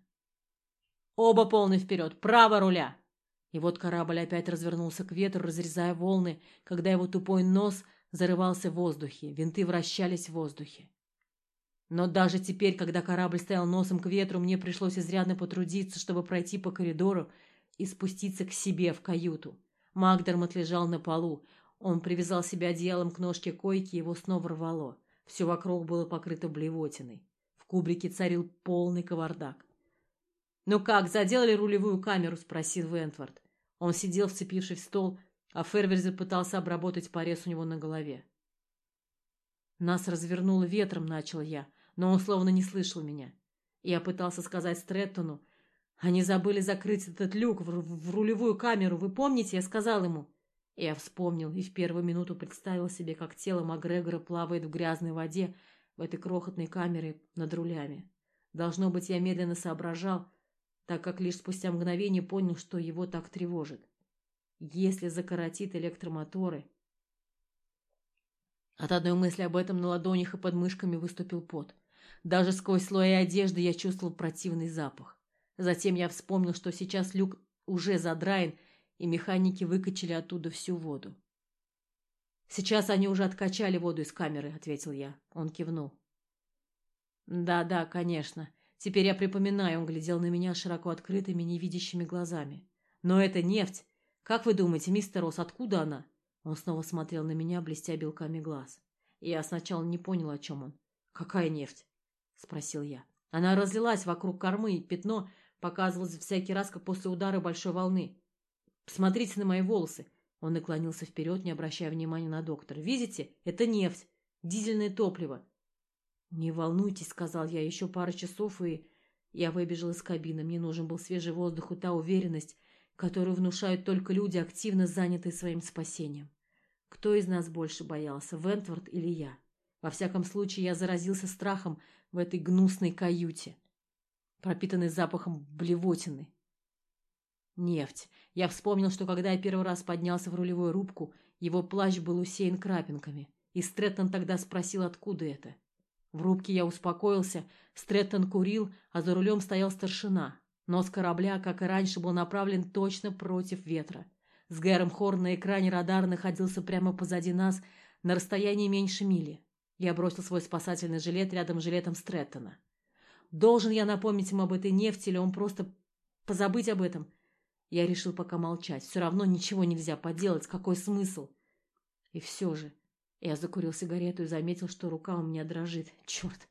«Оба полный вперед! Право руля!» И вот корабль опять развернулся к ветру, разрезая волны, когда его тупой нос зарывался в воздухе, винты вращались в воздухе. Но даже теперь, когда корабль стоял носом к ветру, мне пришлось изрядно потрудиться, чтобы пройти по коридору и спуститься к себе в каюту. Макдермот лежал на полу. Он привязал себя одеялом к ножке койки, его снова рвало. Все вокруг было покрыто блевотиной. В кубрике царил полный кавардак. «Ну как, заделали рулевую камеру?» — спросил Вентворд. Он сидел, вцепившись в стол, а Ферверзер пытался обработать порез у него на голове. «Нас развернуло ветром», — начал я, но он словно не слышал меня. Я пытался сказать Стрэттону: «Они забыли закрыть этот люк в, в рулевую камеру, вы помните?» Я сказал ему. Я вспомнил и в первую минуту представил себе, как тело Макгрегора плавает в грязной воде в этой крохотной камере над рулями. Должно быть, я медленно соображал, так как лишь спустя мгновение понял, что его так тревожит. Если закоротит электромоторы... От одной мысли об этом на ладонях и под мышками выступил пот. Даже сквозь слои одежды я чувствовал противный запах. Затем я вспомнил, что сейчас люк уже задраен, и механики выкачали оттуда всю воду. «Сейчас они уже откачали воду из камеры», — ответил я. Он кивнул. «Да, да, конечно. Теперь я припоминаю», — он глядел на меня широко открытыми, невидящими глазами. «Но это нефть. Как вы думаете, мистер Росс, откуда она?» Он снова смотрел на меня, блестя белками глаз. Я сначала не понял, о чем он. «Какая нефть?» — спросил я. «Она разлилась вокруг кормы, и пятно показывалось всякий раз, как после удара большой волны. Посмотрите на мои волосы». Он наклонился вперед, не обращая внимания на доктора. «Видите? Это нефть. Дизельное топливо». «Не волнуйтесь», — сказал я, — «еще пара часов, и...» Я выбежал из кабины. Мне нужен был свежий воздух и та уверенность, которую внушают только люди, активно занятые своим спасением. Кто из нас больше боялся, Вентворд или я? Во всяком случае, я заразился страхом в этой гнусной каюте, пропитанной запахом блевотины. Нефть. Я вспомнил, что когда я первый раз поднялся в рулевую рубку, его плащ был усеян крапинками, и Стрэттон тогда спросил, откуда это. В рубке я успокоился, Стрэттон курил, а за рулем стоял старшина. Нос корабля, как и раньше, был направлен точно против ветра. С Гэром Хорн на экране радара находился прямо позади нас, на расстоянии меньше мили. Я бросил свой спасательный жилет рядом с жилетом Стрэттона. Должен я напомнить ему об этой нефти, или он просто позабыть об этом? Я решил пока молчать. Все равно ничего нельзя поделать. Какой смысл? И все же... Я закурил сигарету и заметил, что рука у меня дрожит. Черт!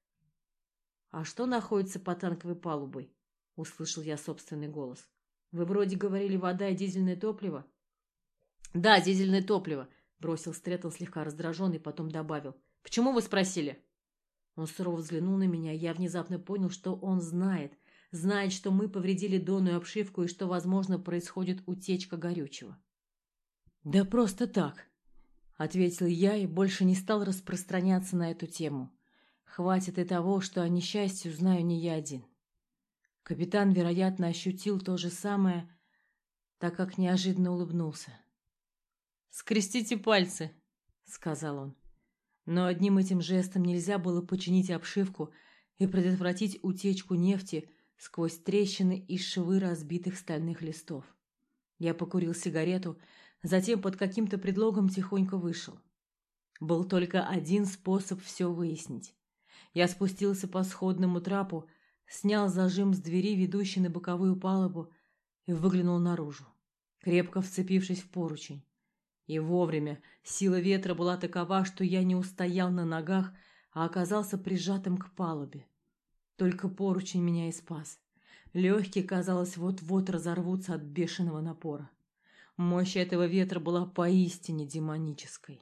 «А что находится под танковой палубой?» — услышал я собственный голос. «Вы вроде говорили, вода и дизельное топливо?» «Да, дизельное топливо. бросил Стрэттон слегка раздраженный, потом добавил. «Почему вы спросили?» Он сурово взглянул на меня, и я внезапно понял, что он знает, знает, что мы повредили донную обшивку и что, возможно, происходит утечка горючего. «Да просто так», — ответил я и больше не стал распространяться на эту тему. Хватит и того, что о несчастье узнаю не я один. Капитан, вероятно, ощутил то же самое, так как неожиданно улыбнулся. «Скрестите пальцы», — сказал он. Но одним этим жестом нельзя было починить обшивку и предотвратить утечку нефти сквозь трещины и швы разбитых стальных листов. Я покурил сигарету, затем под каким-то предлогом тихонько вышел. Был только один способ все выяснить. Я спустился по сходному трапу, снял зажим с двери, ведущей на боковую палубу, и выглянул наружу, крепко вцепившись в поручень. И вовремя сила ветра была такова, что я не устоял на ногах, а оказался прижатым к палубе. Только поручень меня и спас. Легкие, казалось, вот-вот разорвутся от бешеного напора. Мощь этого ветра была поистине демонической.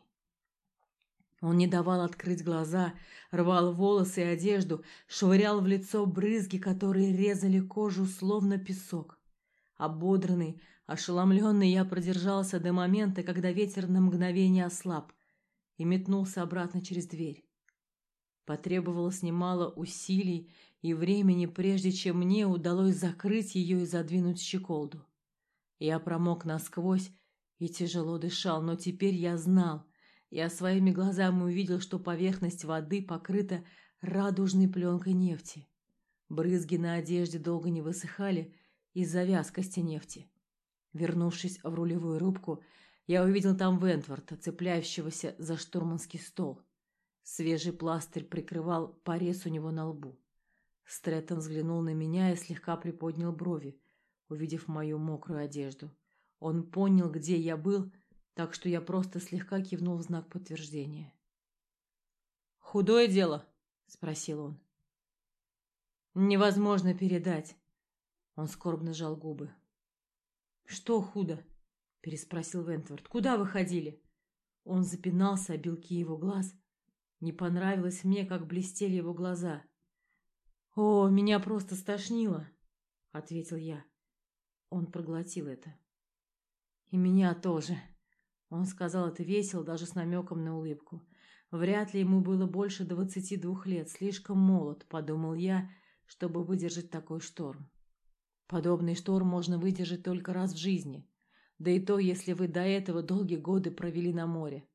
Он не давал открыть глаза, рвал волосы и одежду, швырял в лицо брызги, которые резали кожу, словно песок. Ободранный, ошеломленный, я продержался до момента, когда ветер на мгновение ослаб и метнулся обратно через дверь. Потребовалось немало усилий и времени, прежде чем мне удалось закрыть ее и задвинуть щеколду. Я промок насквозь и тяжело дышал, но теперь я знал, я своими глазами увидел, что поверхность воды покрыта радужной пленкой нефти. Брызги на одежде долго не высыхали из-за вязкости нефти. Вернувшись в рулевую рубку, я увидел там Вентворта, цепляющегося за штурманский стол. Свежий пластырь прикрывал порез у него на лбу. Стрэттон взглянул на меня и слегка приподнял брови, увидев мою мокрую одежду. Он понял, где я был, так что я просто слегка кивнул в знак подтверждения. «Худое дело?» — спросил он. «Невозможно передать». Он скорбно сжал губы. «Что худо?» — переспросил Вентворт. «Куда вы ходили?» Он запинался о белки его глаз. Не понравилось мне, как блестели его глаза. «О, меня просто стошнило», — ответил я. Он проглотил это. «И меня тоже». Он сказал это весело, даже с намеком на улыбку. Вряд ли ему было больше двадцати двух лет, слишком молод, подумал я, чтобы выдержать такой шторм. Подобный шторм можно выдержать только раз в жизни, да и то, если вы до этого долгие годы провели на море.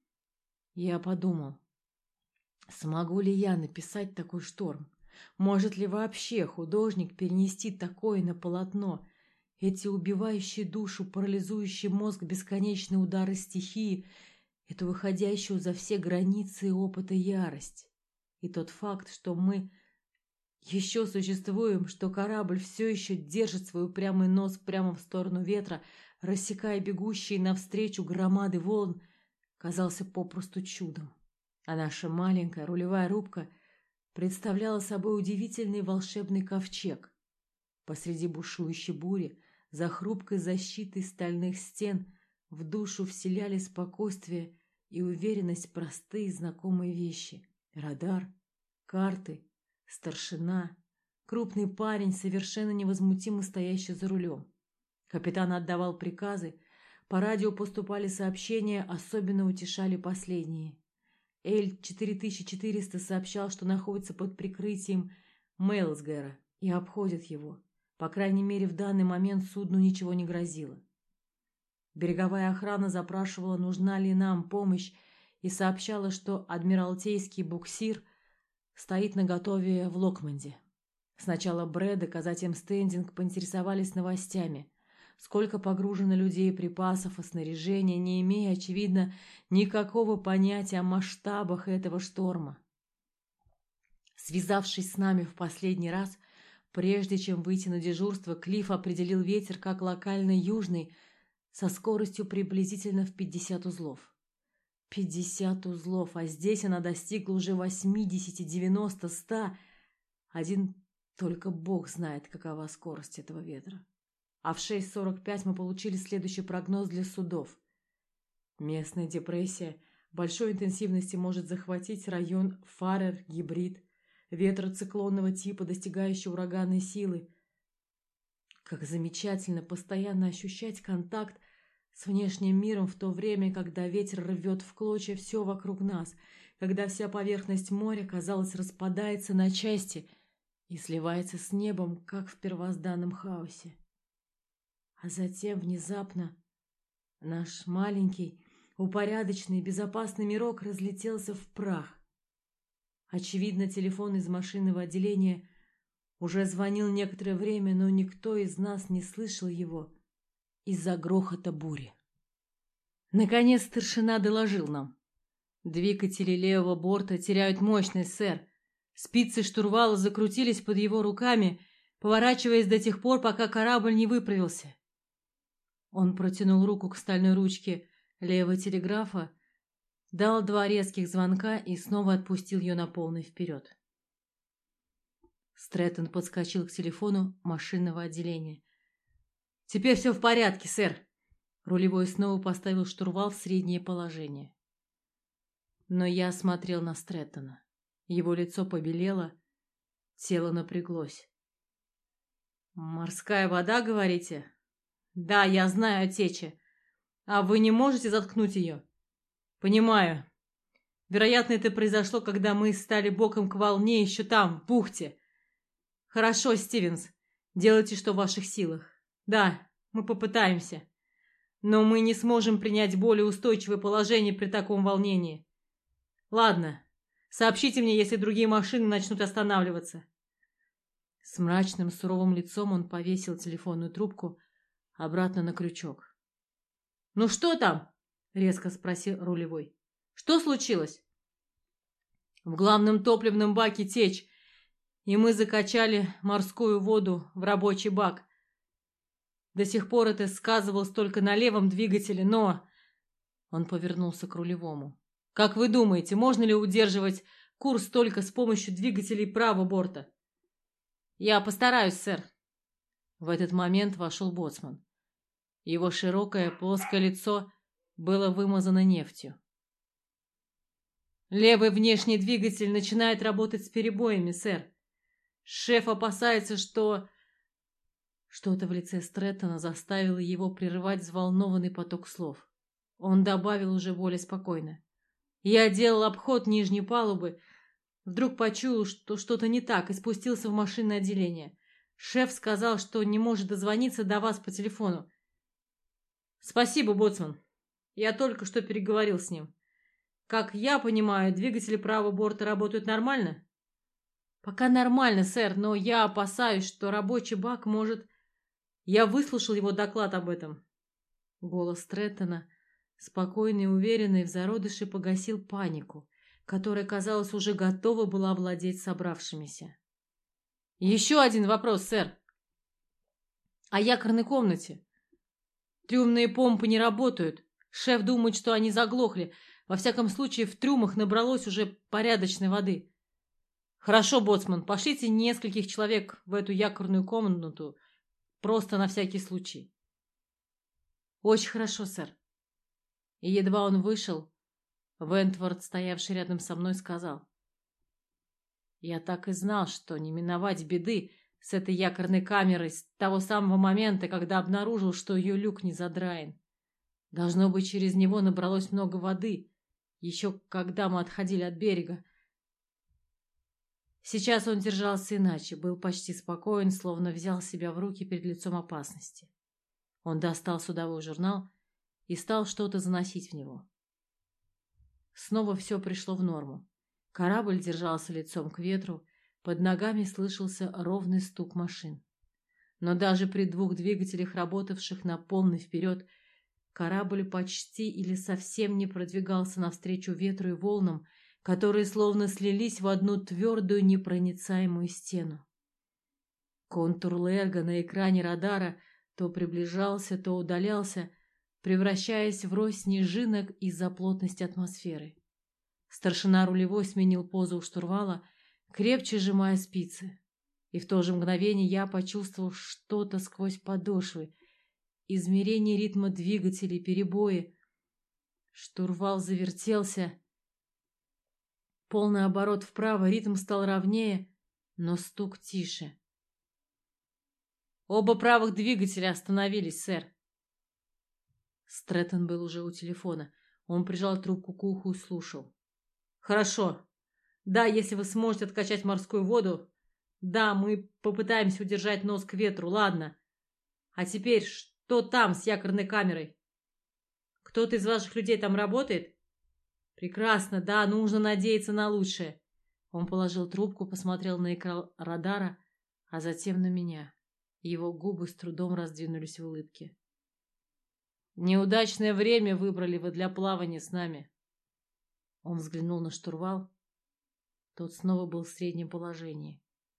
Я подумал, смогу ли я написать такой шторм? Может ли вообще художник перенести такое на полотно? Эти убивающие душу, парализующие мозг бесконечные удары стихии, эту выходящую за все границы опыта ярость. И тот факт, что мы еще существуем, что корабль все еще держит свой упрямый нос прямо в сторону ветра, рассекая бегущие навстречу громады волн, казался попросту чудом. А наша маленькая рулевая рубка представляла собой удивительный волшебный ковчег. Посреди бушующей бури, за хрупкой защитой стальных стен, в душу вселяли спокойствие и уверенность простые знакомые вещи. Радар, карты, старшина, крупный парень, совершенно невозмутимо стоящий за рулем. Капитан отдавал приказы, по радио поступали сообщения, особенно утешали последние. Эль четыре тысячи четыреста сообщал, что находится под прикрытием Мейлсгера и обходит его. По крайней мере, в данный момент судну ничего не грозило. Береговая охрана запрашивала, нужна ли нам помощь, и сообщала, что адмиралтейский буксир стоит наготове в Локмонде. Сначала Брэддок, а затем Стендинг поинтересовались новостями. Сколько погружено людей, припасов и снаряжения, не имея, очевидно, никакого понятия о масштабах этого шторма. Связавшись с нами в последний раз, прежде чем выйти на дежурство, Клифф определил ветер как локально южный, со скоростью приблизительно в пятьдесят узлов. Пятьдесят узлов, а здесь она достигла уже восьмидесяти, девяноста, ста. Один только Бог знает, какова скорость этого ветра. А в шесть сорок пять мы получили следующий прогноз для судов. Местная депрессия большой интенсивности может захватить район Фарер-Гибрид, ветроциклонного типа, достигающий ураганной силы. Как замечательно постоянно ощущать контакт с внешним миром в то время, когда ветер рвет в клочья все вокруг нас, когда вся поверхность моря, казалось, распадается на части и сливается с небом, как в первозданном хаосе. А затем внезапно наш маленький, упорядоченный, безопасный мирок разлетелся в прах. Очевидно, телефон из машинного отделения уже звонил некоторое время, но никто из нас не слышал его из-за грохота бури. Наконец старшина доложил нам. Двигатели левого борта теряют мощность, сэр. Спицы штурвала закрутились под его руками, поворачиваясь до тех пор, пока корабль не выправился. Он протянул руку к стальной ручке левого телеграфа, дал два резких звонка и снова отпустил ее на полный вперед. Стрэттон подскочил к телефону машинного отделения. «Теперь все в порядке, сэр!» Рулевой снова поставил штурвал в среднее положение. Но я смотрел на Стрэттона. Его лицо побелело, тело напряглось. «Морская вода, говорите?» «Да, я знаю о тече. А вы не можете заткнуть ее?» «Понимаю. Вероятно, это произошло, когда мы стали боком к волне еще там, в бухте. Хорошо, Стивенс, делайте, что в ваших силах. Да, мы попытаемся. Но мы не сможем принять более устойчивое положение при таком волнении. Ладно, сообщите мне, если другие машины начнут останавливаться». С мрачным, суровым лицом он повесил телефонную трубку обратно на крючок. «Ну что там?» — резко спросил рулевой. «Что случилось?» «В главном топливном баке течь, и мы закачали морскую воду в рабочий бак. До сих пор это сказывалось только на левом двигателе, но...» Он повернулся к рулевому. «Как вы думаете, можно ли удерживать курс только с помощью двигателей правого борта?» «Я постараюсь, сэр». В этот момент вошел боцман. Его широкое плоское лицо было вымазано нефтью. «Левый внешний двигатель начинает работать с перебоями, сэр. Шеф опасается, что...» Что-то в лице Стрэттона заставило его прерывать взволнованный поток слов. Он добавил уже более спокойно. «Я делал обход нижней палубы, вдруг почуял, что что-то не так, и спустился в машинное отделение. Шеф сказал, что не может дозвониться до вас по телефону. Спасибо, боцман. Я только что переговорил с ним. Как я понимаю, двигатели правого борта работают нормально?» «Пока нормально, сэр, но я опасаюсь, что рабочий бак может...» Я выслушал его доклад об этом. Голос Стрэттона, спокойный и уверенный, в зародыше погасил панику, которая, казалось, уже готова была овладеть собравшимися. «Еще один вопрос, сэр. О якорной комнате. Трюмные помпы не работают. Шеф думает, что они заглохли. Во всяком случае, в трюмах набралось уже порядочной воды. Хорошо, боцман, пошлите нескольких человек в эту якорную комнату, просто на всякий случай». «Очень хорошо, сэр». И едва он вышел, Вентворд, стоявший рядом со мной, сказал: «Я так и знал, что не миновать беды с этой якорной камерой с того самого момента, когда обнаружил, что ее люк не задраен. Должно быть, через него набралось много воды, еще когда мы отходили от берега». Сейчас он держался иначе, был почти спокоен, словно взял себя в руки перед лицом опасности. Он достал судовой журнал и стал что-то заносить в него. Снова все пришло в норму. Корабль держался лицом к ветру, под ногами слышался ровный стук машин. Но даже при двух двигателях, работавших на полный вперед, корабль почти или совсем не продвигался навстречу ветру и волнам, которые словно слились в одну твердую непроницаемую стену. Контур Лерга на экране радара то приближался, то удалялся, превращаясь в рой снежинок из-за плотности атмосферы. Старшина рулевой сменил позу у штурвала, крепче сжимая спицы. И в то же мгновение я почувствовал что-то сквозь подошвы, измерение ритма двигателей, перебои. Штурвал завертелся. Полный оборот вправо, ритм стал ровнее, но стук тише. Оба правых двигателя остановились, сэр. Стрэттон был уже у телефона. Он прижал трубку к уху и слушал. Хорошо. Да, если вы сможете откачать морскую воду. Да, мы попытаемся удержать нос к ветру, ладно. А теперь, что там с якорной камерой? Кто-то из ваших людей там работает? Прекрасно, да, нужно надеяться на лучшее. Он положил трубку, посмотрел на экран радара, а затем на меня. Его губы с трудом раздвинулись в улыбке. Неудачное время выбрали вы для плавания с нами. Он взглянул на штурвал. Тот снова был в среднем положении.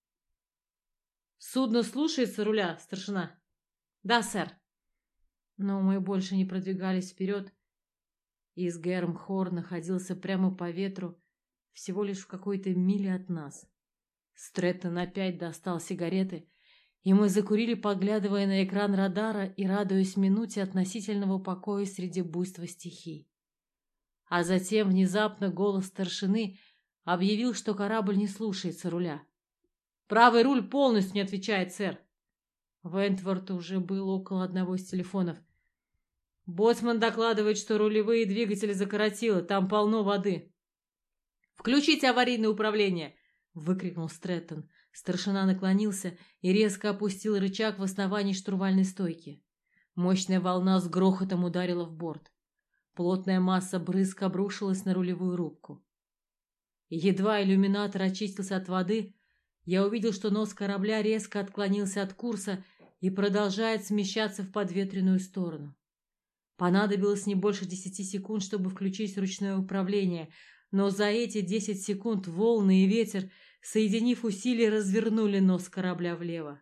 Судно слушается руля, старшина? Да, сэр. Но мы больше не продвигались вперед. Изгермхор находился прямо по ветру, всего лишь в какой-то миле от нас. Стрэттон опять достал сигареты, и мы закурили, поглядывая на экран радара и радуясь минуте относительного покоя среди буйства стихий. А затем внезапно голос старшины объявил, что корабль не слушается руля. «Правый руль полностью не отвечает, сэр!» Вентворд уже был около одного из телефонов. «Боцман докладывает, что рулевые двигатели закоротило, там полно воды». «Включите аварийное управление!» — выкрикнул Стрэттон. Старшина наклонился и резко опустил рычаг в основании штурвальной стойки. Мощная волна с грохотом ударила в борт. Плотная масса брызг обрушилась на рулевую рубку. Едва иллюминатор очистился от воды, я увидел, что нос корабля резко отклонился от курса и продолжает смещаться в подветренную сторону. Понадобилось не больше десяти секунд, чтобы включить ручное управление, но за эти десять секунд волны и ветер, соединив усилия, развернули нос корабля влево.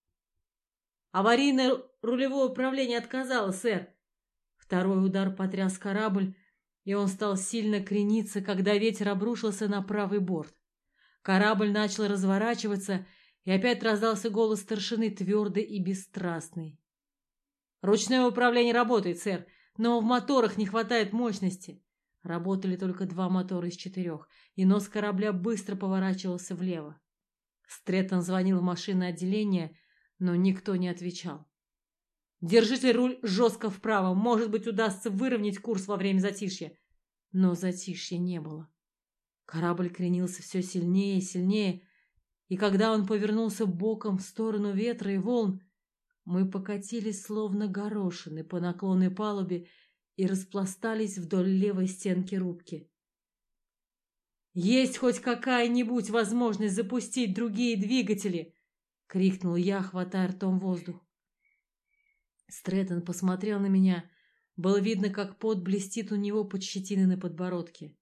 «Аварийное рулевое управление отказало, сэр!» Второй удар потряс корабль, и он стал сильно крениться, когда ветер обрушился на правый борт. Корабль начал разворачиваться, и опять раздался голос старшины, твердый и бесстрастный. «Ручное управление работает, сэр, но в моторах не хватает мощности». Работали только два мотора из четырех, и нос корабля быстро поворачивался влево. Стрэттон звонил в машинное отделение, но никто не отвечал. «Держите руль жестко вправо, может быть, удастся выровнять курс во время затишья». Но затишья не было. Корабль кренился все сильнее и сильнее, и когда он повернулся боком в сторону ветра и волн, мы покатились словно горошины по наклонной палубе и распластались вдоль левой стенки рубки. «Есть хоть какая-нибудь возможность запустить другие двигатели!» — крикнул я, хватая ртом воздух. Стрэттон посмотрел на меня. Было видно, как пот блестит у него под щетиной на подбородке.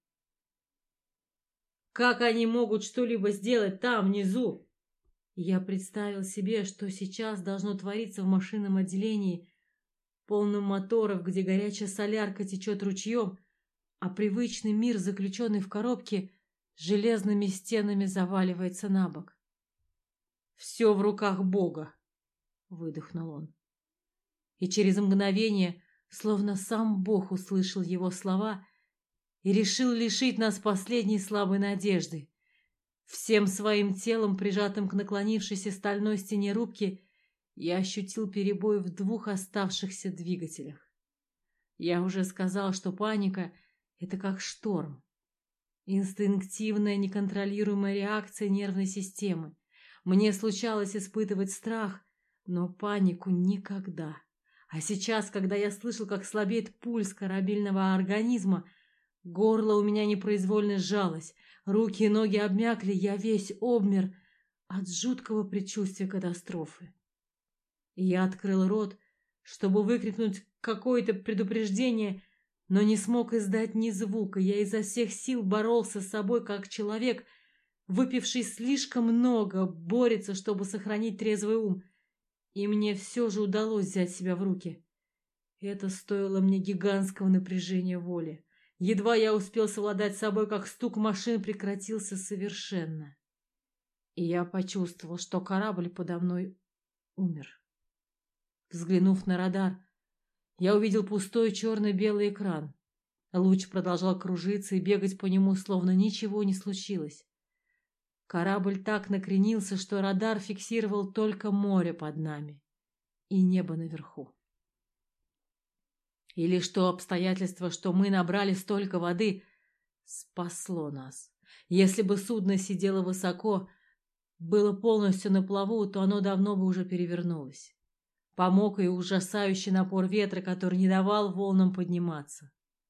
«Как они могут что-либо сделать там, внизу?» Я представил себе, что сейчас должно твориться в машинном отделении, полном моторов, где горячая солярка течет ручьем, а привычный мир, заключенный в коробке, железными стенами заваливается на бок. «Все в руках Бога!» — выдохнул он. И через мгновение, словно сам Бог услышал его слова и решил лишить нас последней слабой надежды. Всем своим телом, прижатым к наклонившейся стальной стене рубки, я ощутил перебой в двух оставшихся двигателях. Я уже сказал, что паника — это как шторм. Инстинктивная, неконтролируемая реакция нервной системы. Мне случалось испытывать страх, но панику никогда. А сейчас, когда я слышал, как слабеет пульс корабельного организма, горло у меня непроизвольно сжалось, руки и ноги обмякли, я весь обмер от жуткого предчувствия катастрофы. Я открыл рот, чтобы выкрикнуть какое-то предупреждение, но не смог издать ни звука. Я изо всех сил боролся с собой, как человек, выпивший слишком много, борется, чтобы сохранить трезвый ум. И мне все же удалось взять себя в руки. Это стоило мне гигантского напряжения воли. Едва я успел совладать с собой, как стук машин прекратился совершенно. И я почувствовал, что корабль подо мной умер. Взглянув на радар, я увидел пустой черно-белый экран. Луч продолжал кружиться и бегать по нему, словно ничего не случилось. Корабль так накренился, что радар фиксировал только море под нами и небо наверху. И лишь то обстоятельство, что мы набрали столько воды, спасло нас. Если бы судно сидело высоко, было полностью на плаву, то оно давно бы уже перевернулось. Помог и ужасающий напор ветра, который не давал волнам подниматься.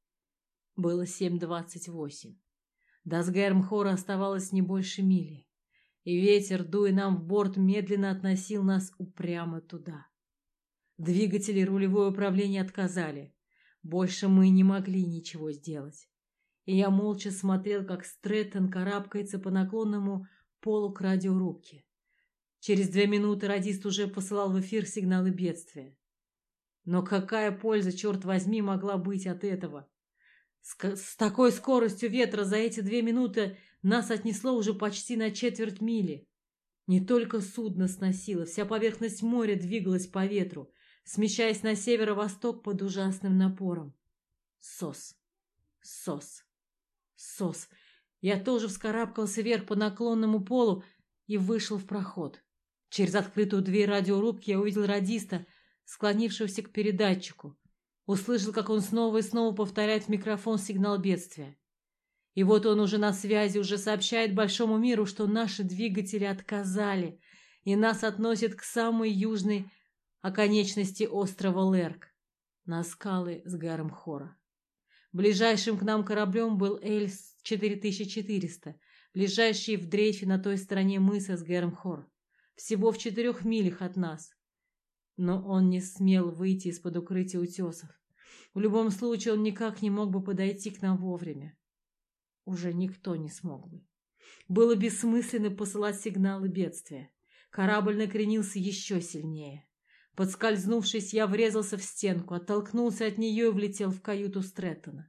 Было семь двадцать восемь. До Сгэрмхора оставалось не больше мили, и ветер, дуя нам в борт, медленно относил нас упрямо туда. Двигатели и рулевое управление отказали. Больше мы не могли ничего сделать. И я молча смотрел, как Стрэттон карабкается по наклонному полу к радиорубке. Через две минуты радист уже посылал в эфир сигналы бедствия. Но какая польза, черт возьми, могла быть от этого? С, с такой скоростью ветра за эти две минуты нас отнесло уже почти на четверть мили. Не только судно сносило, вся поверхность моря двигалась по ветру, смещаясь на северо-восток под ужасным напором. Сос, сос, сос. Я тоже вскарабкался вверх по наклонному полу и вышел в проход. Через открытую дверь радиорубки я увидел радиста, склонившегося к передатчику. Услышал, как он снова и снова повторяет в микрофон сигнал бедствия. И вот он уже на связи, уже сообщает большому миру, что наши двигатели отказали, и нас относят к самой южной оконечности острова Лерк, на скалы Сгэрмхора. Ближайшим к нам кораблем был Эльс четыре тысячи четыреста, лежащий в дрейфе на той стороне мыса Сгэрмхор, всего в четырех милях от нас. Но он не смел выйти из-под укрытия утесов. В любом случае он никак не мог бы подойти к нам вовремя. Уже никто не смог бы. Было бессмысленно посылать сигналы бедствия. Корабль накренился еще сильнее. Подскользнувшись, я врезался в стенку, оттолкнулся от нее и влетел в каюту Стрэттона.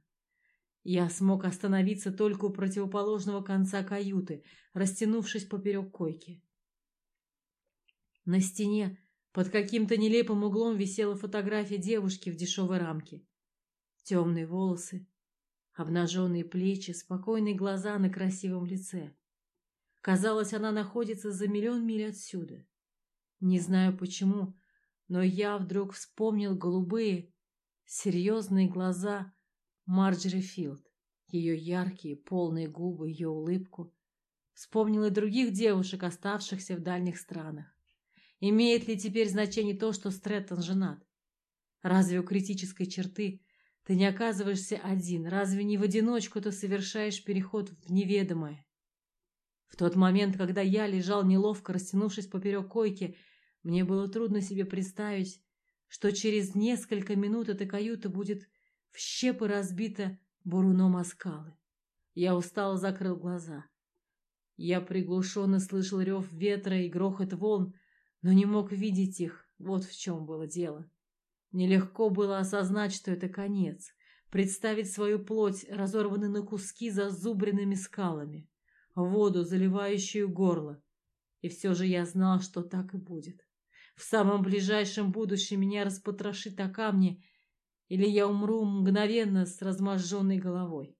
Я смог остановиться только у противоположного конца каюты, растянувшись поперек койки. На стене под каким-то нелепым углом висела фотография девушки в дешевой рамке. Темные волосы, обнаженные плечи, спокойные глаза на красивом лице. Казалось, она находится за миллион миль отсюда. Не знаю почему, но я вдруг вспомнил голубые, серьезные глаза Марджери Филд, ее яркие, полные губы, ее улыбку. Вспомнил и других девушек, оставшихся в дальних странах. Имеет ли теперь значение то, что Стрэттон женат? Разве у критической черты ты не оказываешься один? Разве не в одиночку ты совершаешь переход в неведомое? В тот момент, когда я лежал неловко, растянувшись поперек койки, мне было трудно себе представить, что через несколько минут эта каюта будет в щепы разбита буруном о скалы. Я устало закрыл глаза. Я приглушенно слышал рев ветра и грохот волн, но не мог видеть их. Вот в чем было дело. Нелегко было осознать, что это конец, представить свою плоть, разорванной на куски зазубренными скалами, воду, заливающую горло. И все же я знал, что так и будет. В самом ближайшем будущем меня распотрошит о камни, или я умру мгновенно с разможженной головой.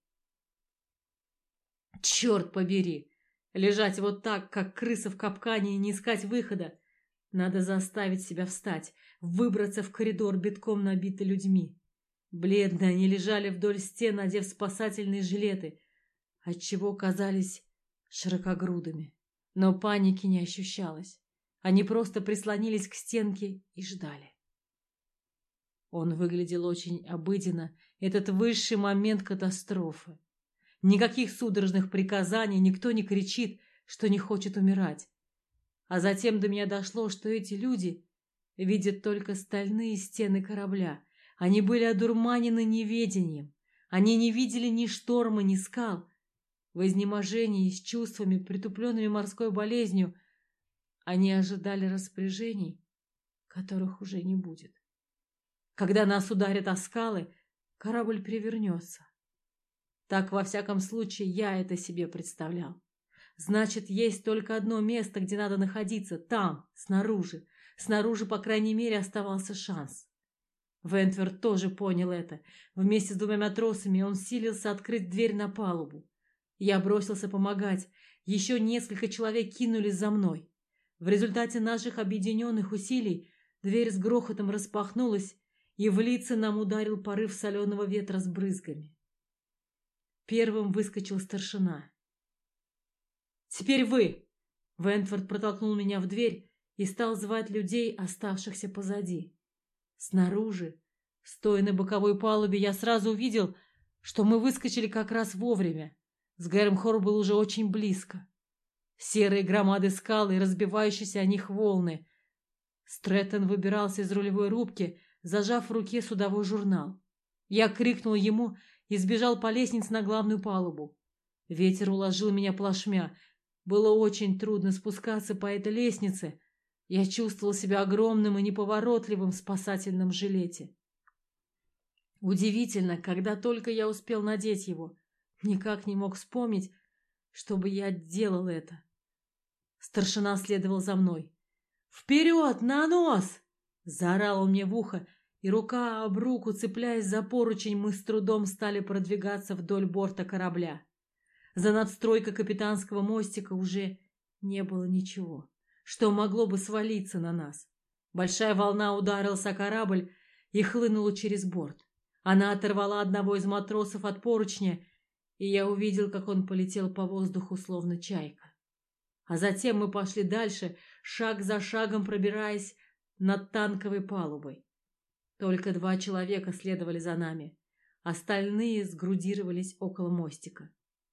Черт побери! Лежать вот так, как крыса в капкане, и не искать выхода. Надо заставить себя встать, выбраться в коридор, битком набитый людьми. Бледные они лежали вдоль стен, надев спасательные жилеты, отчего казались широкогрудыми. Но паники не ощущалось. Они просто прислонились к стенке и ждали. Он выглядел очень обыденно, этот высший момент катастрофы. Никаких судорожных приказаний, никто не кричит, что не хочет умирать. А затем до меня дошло, что эти люди видят только стальные стены корабля. Они были одурманены неведением. Они не видели ни шторма, ни скал. В изнеможении, с чувствами, притупленными морской болезнью, они ожидали распоряжений, которых уже не будет. Когда нас ударят о скалы, корабль перевернется. Так, во всяком случае, я это себе представлял. Значит, есть только одно место, где надо находиться, там, снаружи. Снаружи, по крайней мере, оставался шанс. Вентворд тоже понял это. Вместе с двумя матросами он силился открыть дверь на палубу. Я бросился помогать. Еще несколько человек кинулись за мной. В результате наших объединенных усилий дверь с грохотом распахнулась, и в лица нам ударил порыв соленого ветра с брызгами. Первым выскочил старшина. «Теперь вы!» Вентворд протолкнул меня в дверь и стал звать людей, оставшихся позади. Снаружи, стоя на боковой палубе, я сразу увидел, что мы выскочили как раз вовремя. Сгэрмхор был уже очень близко. Серые громады скал и разбивающиеся о них волны. Стрэттон выбирался из рулевой рубки, зажав в руке судовой журнал. Я крикнул ему и сбежал по лестнице на главную палубу. Ветер уложил меня плашмя. Было очень трудно спускаться по этой лестнице. Я чувствовал себя огромным и неповоротливым в спасательном жилете. Удивительно, когда только я успел надеть его, никак не мог вспомнить, чтобы я делал это. Старшина следовал за мной. «Вперед, на нос!» — заорал он мне в ухо, и рука об руку, цепляясь за поручень, мы с трудом стали продвигаться вдоль борта корабля. За надстройкой капитанского мостика уже не было ничего, что могло бы свалиться на нас. Большая волна ударилась о корабль и хлынула через борт. Она оторвала одного из матросов от поручня, и я увидел, как он полетел по воздуху, словно чайка. А затем мы пошли дальше, шаг за шагом пробираясь над танковой палубой. Только два человека следовали за нами, остальные сгрудировались около мостика.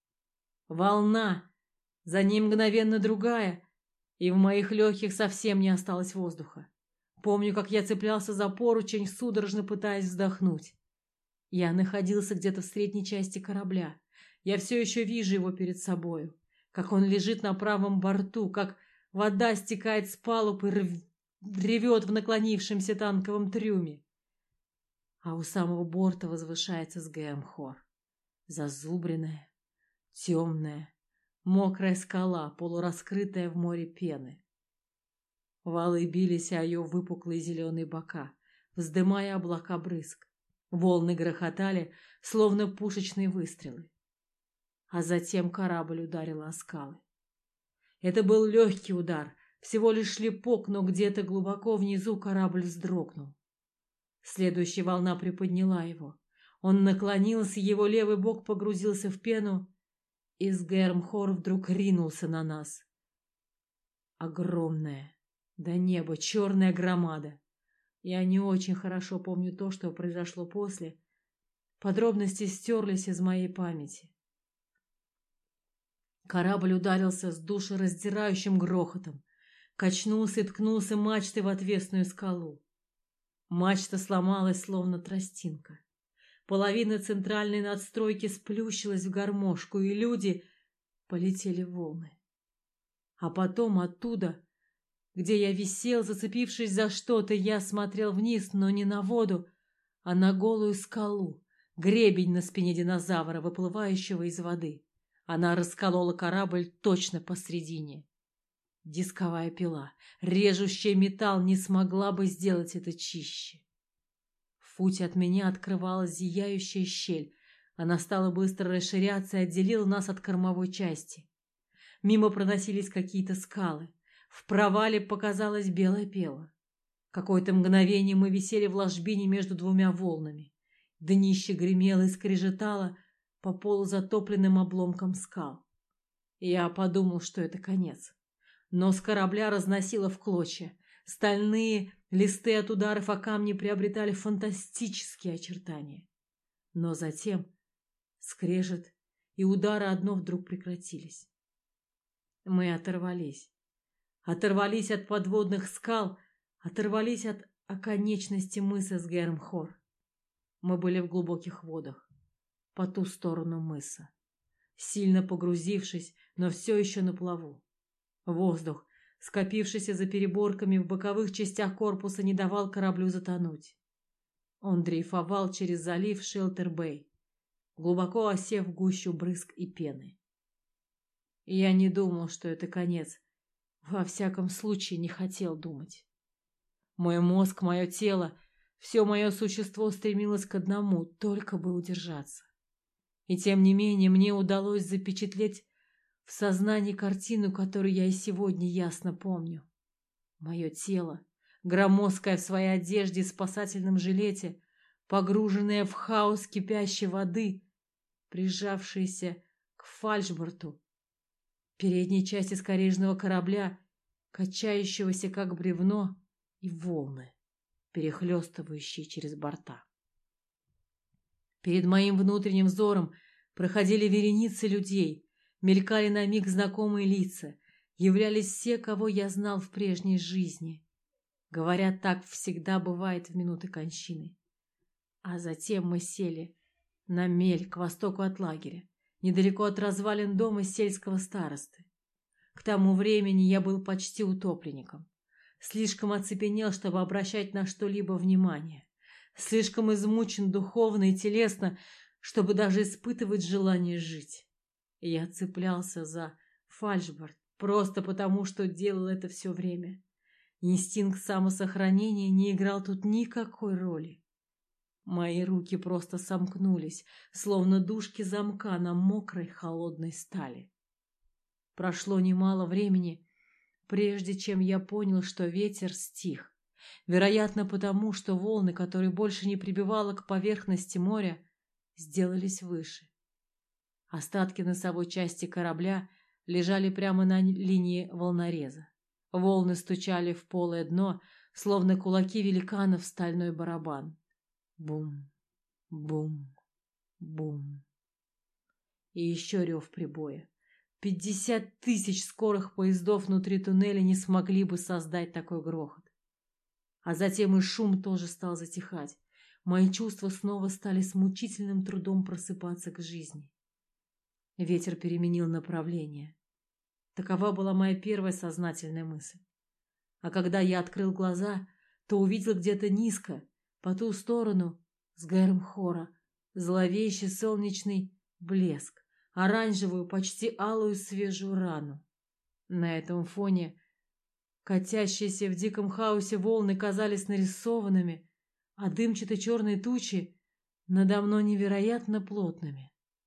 Волна, за ней мгновенно другая, и в моих легких совсем не осталось воздуха. Помню, как я цеплялся за поручень, судорожно пытаясь вздохнуть. Я находился где-то в средней части корабля. Я все еще вижу его перед собою, как он лежит на правом борту, как вода стекает с палуб и ревет в наклонившемся танковом трюме. А у самого борта возвышается Сгэрмхор. Зазубренная, темная, мокрая скала, полураскрытая в море пены. Валы бились о ее выпуклые зеленые бока, вздымая облака брызг. Волны грохотали, словно пушечные выстрелы. А затем корабль ударил о скалы. Это был легкий удар, всего лишь шлепок, но где-то глубоко внизу корабль вздрогнул. Следующая волна приподняла его. Он наклонился, его левый бок погрузился в пену, и Сгэрмхор вдруг ринулся на нас. Огромная, до неба, черная громада. Я не очень хорошо помню то, что произошло после. Подробности стерлись из моей памяти. Корабль ударился с душераздирающим грохотом, качнулся и ткнулся мачтой в отвесную скалу. Мачта сломалась, словно тростинка. Половина центральной надстройки сплющилась в гармошку, и люди полетели в волны. А потом оттуда, где я висел, зацепившись за что-то, я смотрел вниз, но не на воду, а на голую скалу, гребень на спине динозавра, выплывающего из воды. Она расколола корабль точно посредине. Дисковая пила, режущая металл, не смогла бы сделать это чище. В футе от меня открывалась зияющая щель. Она стала быстро расширяться и отделила нас от кормовой части. Мимо проносились какие-то скалы. В провале показалась белая пела. Какое-то мгновение мы висели в ложбине между двумя волнами. Днище гремело и скрежетало по полу затопленным обломкам скал. Я подумал, что это конец. Нос корабля разносило в клочья. Стальные листы от ударов о камни приобретали фантастические очертания. Но затем скрежет и удары одно вдруг прекратились. Мы оторвались. Оторвались от подводных скал, оторвались от оконечности мыса Сгэрмхор. Мы были в глубоких водах, по ту сторону мыса, сильно погрузившись, но все еще на плаву. Воздух, скопившийся за переборками в боковых частях корпуса, не давал кораблю затонуть. Он дрейфовал через залив Шелтер-Бэй, глубоко осев в гущу брызг и пены. И я не думал, что это конец. Во всяком случае, не хотел думать. Мой мозг, мое тело — Все мое существо стремилось к одному, только бы удержаться. И тем не менее мне удалось запечатлеть в сознании картину, которую я и сегодня ясно помню. Мое тело, громоздкое в своей одежде и спасательном жилете, погруженное в хаос кипящей воды, прижавшееся к фальшборту, передней части скорежного корабля, качающегося как бревно, и волны, перехлестывающие через борта. Перед моим внутренним взором проходили вереницы людей, мелькали на миг знакомые лица, являлись все, кого я знал в прежней жизни. Говорят, так всегда бывает в минуты кончины. А затем мы сели на мель к востоку от лагеря, недалеко от развалин дома сельского старосты. К тому времени я был почти утопленником. Слишком оцепенел, чтобы обращать на что-либо внимание. Слишком измучен духовно и телесно, чтобы даже испытывать желание жить. Я цеплялся за фальшборд просто потому, что делал это все время. Инстинкт самосохранения не играл тут никакой роли. Мои руки просто сомкнулись, словно дужки замка на мокрой холодной стали. Прошло немало времени, прежде чем я понял, что ветер стих. Вероятно, потому, что волны, которые больше не прибивало к поверхности моря, сделались выше. Остатки носовой части корабля лежали прямо на линии волнореза. Волны стучали в полое дно, словно кулаки великана в стальной барабан. Бум, бум, бум. И еще рев прибоя. Пятьдесят тысяч скорых поездов внутри туннеля не смогли бы создать такой грохот. А затем и шум тоже стал затихать. Мои чувства снова стали с мучительным трудом просыпаться к жизни. Ветер переменил направление. Такова была моя первая сознательная мысль. А когда я открыл глаза, то увидел где-то низко, по ту сторону, с Гермхора, зловещий солнечный блеск, оранжевую, почти алую свежую рану. На этом фоне катящиеся в диком хаосе волны казались нарисованными, а дымчатые черные тучи надо мной невероятно плотными.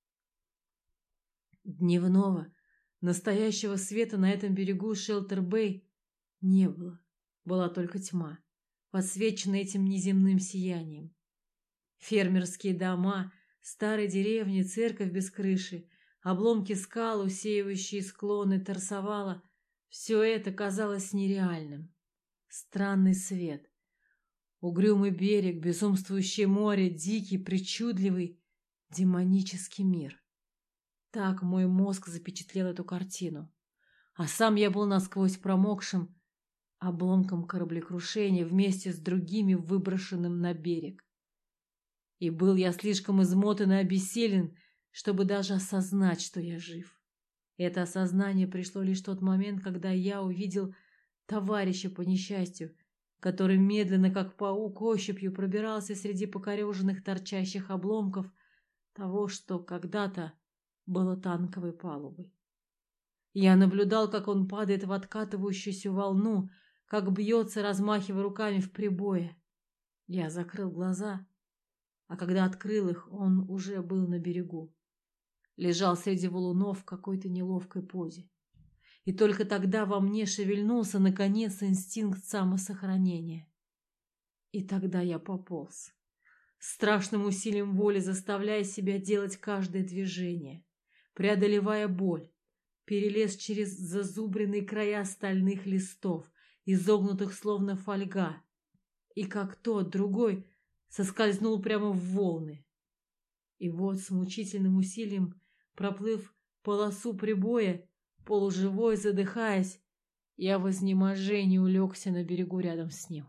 Дневного, настоящего света на этом берегу Шелтер-Бэй не было. Была только тьма, подсвеченная этим неземным сиянием. Фермерские дома, старые деревни, церковь без крыши, обломки скал, усеивающие склоны Тарсовала — все это казалось нереальным. Странный свет, угрюмый берег, безумствующее море, дикий, причудливый, демонический мир. Так мой мозг запечатлел эту картину. А сам я был насквозь промокшим обломком кораблекрушения вместе с другими, выброшенным на берег. И был я слишком измотан и обессилен, чтобы даже осознать, что я жив. Это осознание пришло лишь в тот момент, когда я увидел товарища по несчастью, который медленно, как паук, ощупью пробирался среди покореженных торчащих обломков того, что когда-то было танковой палубой. Я наблюдал, как он падает в откатывающуюся волну, как бьется, размахивая руками в прибое. Я закрыл глаза, а когда открыл их, он уже был на берегу. Лежал среди валунов в какой-то неловкой позе. И только тогда во мне шевельнулся, наконец, инстинкт самосохранения. И тогда я пополз, страшным усилием воли заставляя себя делать каждое движение, преодолевая боль, перелез через зазубренные края стальных листов, изогнутых словно фольга, и как тот, другой, соскользнул прямо в волны. И вот с мучительным усилием, проплыв полосу прибоя, полуживой, задыхаясь, я в изнеможении улегся на берегу рядом с ним.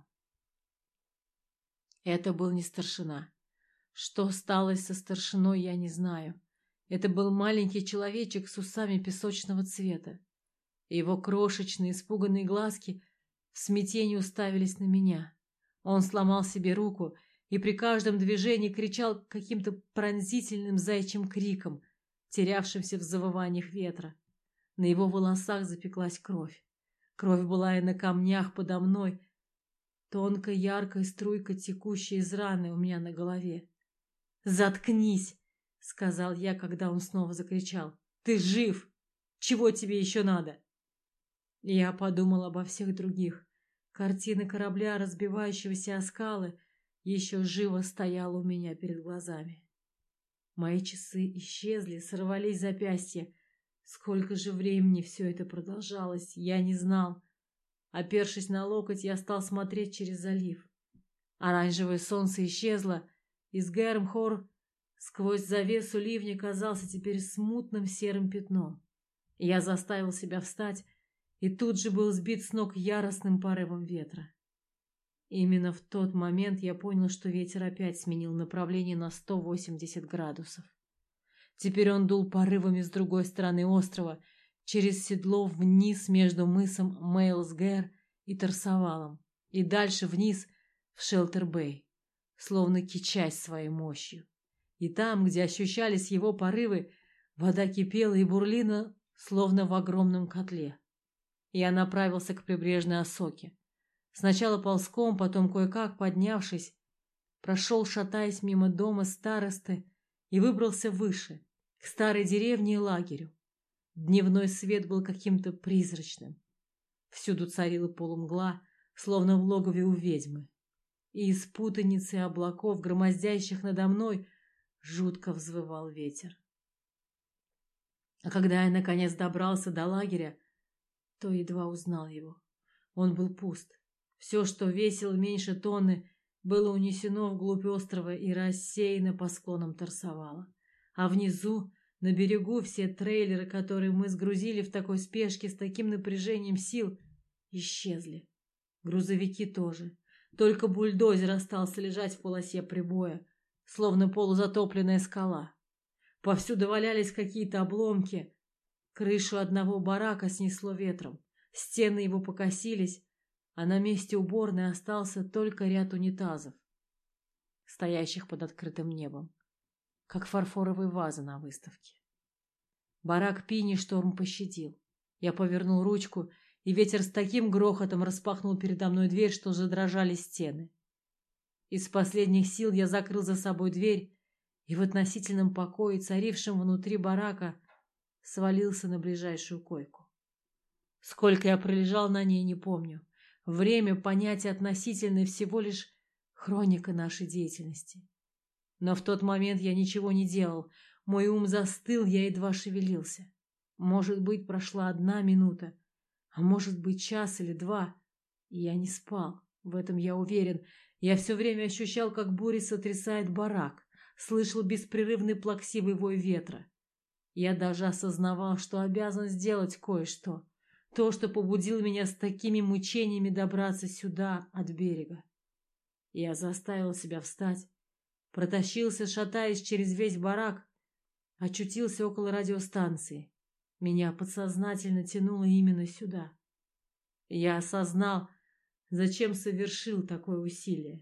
Это был не старшина. Что сталось со старшиной, я не знаю. Это был маленький человечек с усами песочного цвета. Его крошечные испуганные глазки в смятении уставились на меня. Он сломал себе руку и при каждом движении кричал каким-то пронзительным заячьим криком, терявшимся в завываниях ветра. На его волосах запеклась кровь. Кровь была и на камнях подо мной, тонкой яркой струйкой, текущей из раны у меня на голове. «Заткнись!» — сказал я, когда он снова закричал. «Ты жив! Чего тебе еще надо?» Я подумал обо всех других. Картина корабля, разбивающегося о скалы, еще живо стояла у меня перед глазами. Мои часы исчезли, сорвались запястья. Сколько же времени все это продолжалось, я не знал. Опершись на локоть, я стал смотреть через залив. Оранжевое солнце исчезло, и Сгэрмхор сквозь завесу ливня казался теперь смутным серым пятном. Я заставил себя встать, и тут же был сбит с ног яростным порывом ветра. Именно в тот момент я понял, что ветер опять сменил направление на сто восемьдесят градусов. Теперь он дул порывами с другой стороны острова, через седло вниз между мысом Мейлсгэр и Тарсовалом, и дальше вниз в Шелтер-Бэй, словно кичась своей мощью. И там, где ощущались его порывы, вода кипела и бурлила, словно в огромном котле. Я направился к прибрежной осоке. Сначала ползком, потом кое-как поднявшись, прошел, шатаясь мимо дома старосты, и выбрался выше, к старой деревне и лагерю. Дневной свет был каким-то призрачным. Всюду царила полумгла, словно в логове у ведьмы. И из путаницы облаков, громоздящих надо мной, жутко взвывал ветер. А когда я, наконец, добрался до лагеря, то едва узнал его. Он был пуст. Все, что весило меньше тонны, было унесено вглубь острова и рассеяно по склонам Тарсовала. А внизу, на берегу, все трейлеры, которые мы сгрузили в такой спешке, с таким напряжением сил, исчезли. Грузовики тоже. Только бульдозер остался лежать в полосе прибоя, словно полузатопленная скала. Повсюду валялись какие-то обломки. Крышу одного барака снесло ветром. Стены его покосились, а на месте уборной остался только ряд унитазов, стоящих под открытым небом, как фарфоровые вазы на выставке. Барак Пини шторм пощадил. Я повернул ручку, и ветер с таким грохотом распахнул передо мной дверь, что задрожали стены. Из последних сил я закрыл за собой дверь, и в относительном покое, царившем внутри барака, свалился на ближайшую койку. Сколько я пролежал на ней, не помню. Время — понятие относительное, всего лишь хроника нашей деятельности. Но в тот момент я ничего не делал. Мой ум застыл, я едва шевелился. Может быть, прошла одна минута, а может быть, час или два. И я не спал, в этом я уверен. Я все время ощущал, как буря сотрясает барак, слышал беспрерывный плаксивый вой ветра. Я даже осознавал, что обязан сделать кое-что. То, что побудило меня с такими мучениями добраться сюда, от берега. Я заставил себя встать, протащился, шатаясь через весь барак, очутился около радиостанции. Меня подсознательно тянуло именно сюда. Я осознал, зачем совершил такое усилие.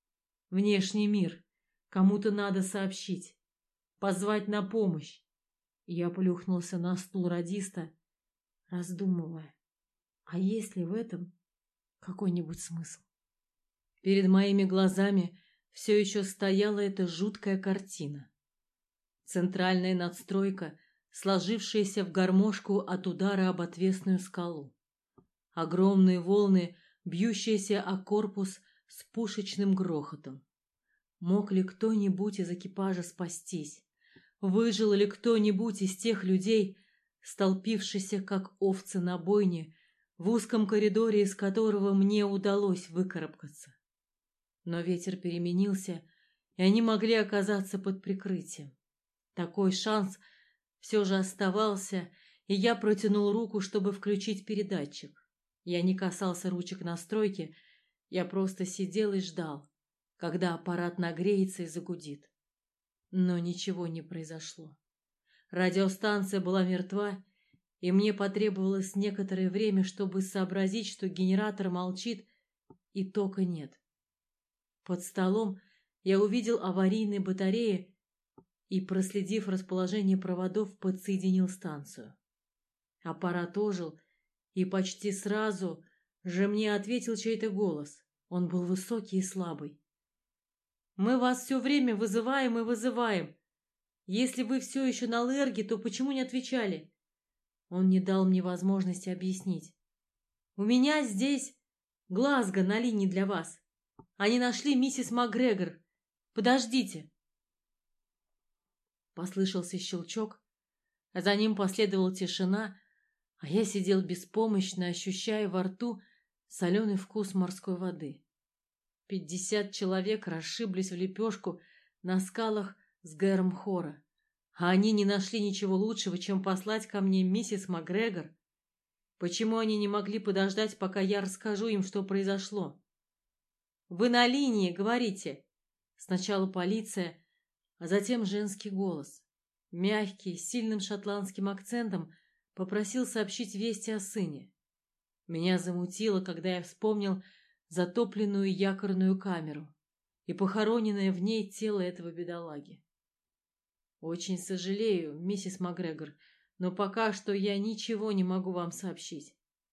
Внешний мир. Кому-то надо сообщить, позвать на помощь. Я плюхнулся на стул радиста, раздумывая, а есть ли в этом какой-нибудь смысл? Перед моими глазами все еще стояла эта жуткая картина. Центральная надстройка, сложившаяся в гармошку от удара об отвесную скалу. Огромные волны, бьющиеся о корпус с пушечным грохотом. Мог ли кто-нибудь из экипажа спастись? Выжил ли кто-нибудь из тех людей, столпившихся как овцы на бойне, в узком коридоре, из которого мне удалось выкарабкаться? Но ветер переменился, и они могли оказаться под прикрытием. Такой шанс все же оставался, и я протянул руку, чтобы включить передатчик. Я не касался ручек настройки, я просто сидел и ждал, когда аппарат нагреется и загудит. Но ничего не произошло. Радиостанция была мертва, и мне потребовалось некоторое время, чтобы сообразить, что генератор молчит и тока нет. Под столом я увидел аварийные батареи и, проследив расположение проводов, подсоединил станцию. Аппарат ожил, и почти сразу же мне ответил чей-то голос. Он был высокий и слабый. «Мы вас все время вызываем и вызываем. Если вы все еще на Лерге, то почему не отвечали?» Он не дал мне возможности объяснить. «У меня здесь Глазго на линии для вас. Они нашли миссис МакГрегор. Подождите!» Послышался щелчок, а за ним последовала тишина, а я сидел беспомощно, ощущая во рту соленый вкус морской воды. Пятьдесят человек расшиблись в лепешку на скалах с Гэром Хора, а они не нашли ничего лучшего, чем послать ко мне миссис МакГрегор. Почему они не могли подождать, пока я расскажу им, что произошло? «Вы на линии, говорите!» Сначала полиция, а затем женский голос. Мягкий, с сильным шотландским акцентом попросил сообщить вести о сыне. Меня замутило, когда я вспомнил затопленную якорную камеру и похороненное в ней тело этого бедолаги. «Очень сожалею, миссис МакГрегор, но пока что я ничего не могу вам сообщить».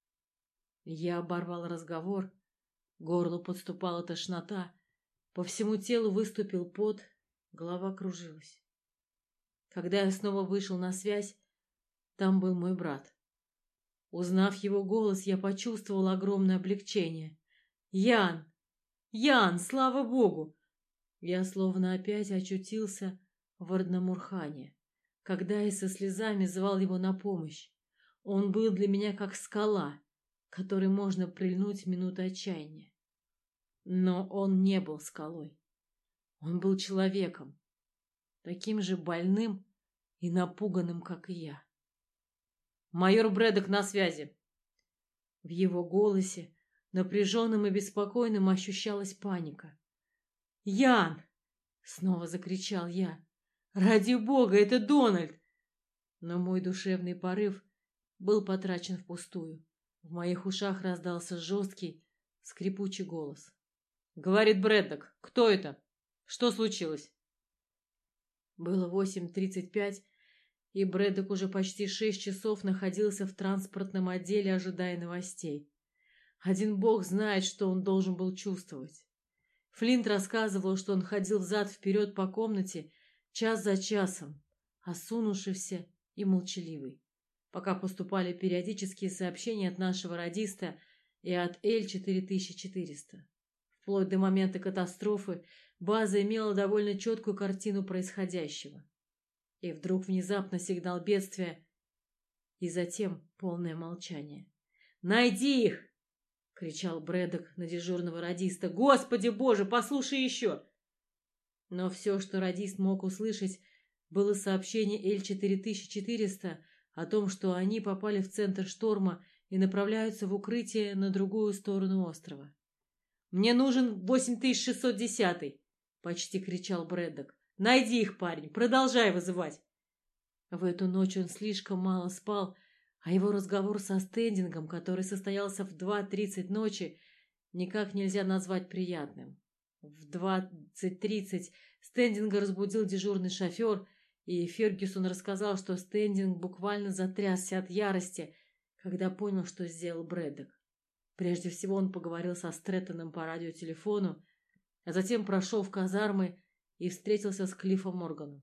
Я оборвал разговор, горлу подступала тошнота, по всему телу выступил пот, голова кружилась. Когда я снова вышел на связь, там был мой брат. Узнав его голос, я почувствовал огромное облегчение. «Ян! Ян, слава Богу!» Я словно опять очутился в Арднамурхане, когда я со слезами звал его на помощь. Он был для меня как скала, к которой можно прильнуть в минуту отчаяния. Но он не был скалой. Он был человеком, таким же больным и напуганным, как и я. «Майор Брэддок на связи!» В его голосе, напряженным и беспокойным, ощущалась паника. «Ян!» — снова закричал я. «Ради бога, это Дональд!» Но мой душевный порыв был потрачен впустую. В моих ушах раздался жесткий, скрипучий голос. «Говорит Брэддок. Кто это? Что случилось?» Было восемь тридцать пять, и Брэддок уже почти шесть часов находился в транспортном отделе, ожидая новостей. Один бог знает, что он должен был чувствовать. Флинт рассказывал, что он ходил взад-вперед по комнате час за часом, осунувшийся и молчаливый, пока поступали периодические сообщения от нашего радиста и от Л четыре тысячи четыреста. Вплоть до момента катастрофы база имела довольно четкую картину происходящего. И вдруг внезапно сигнал бедствия, и затем полное молчание. «Найди их!» — кричал Брэддок на дежурного радиста. «Господи боже, послушай еще!» Но все, что радист мог услышать, было сообщение Л четыре тысячи четыреста о том, что они попали в центр шторма и направляются в укрытие на другую сторону острова. «Мне нужен восемь тысяч шестьсот десятый!» — почти кричал Брэддок. «Найди их, парень! Продолжай вызывать!» В эту ночь он слишком мало спал, а его разговор со Стендингом, который состоялся в два тридцать ночи, никак нельзя назвать приятным. В двадцать тридцать Стендинга разбудил дежурный шофер, и Фергюсон рассказал, что Стендинг буквально затрясся от ярости, когда понял, что сделал Брэддок. Прежде всего он поговорил со Стрэттоном по радиотелефону, а затем прошел в казармы и встретился с Клиффом Морганом.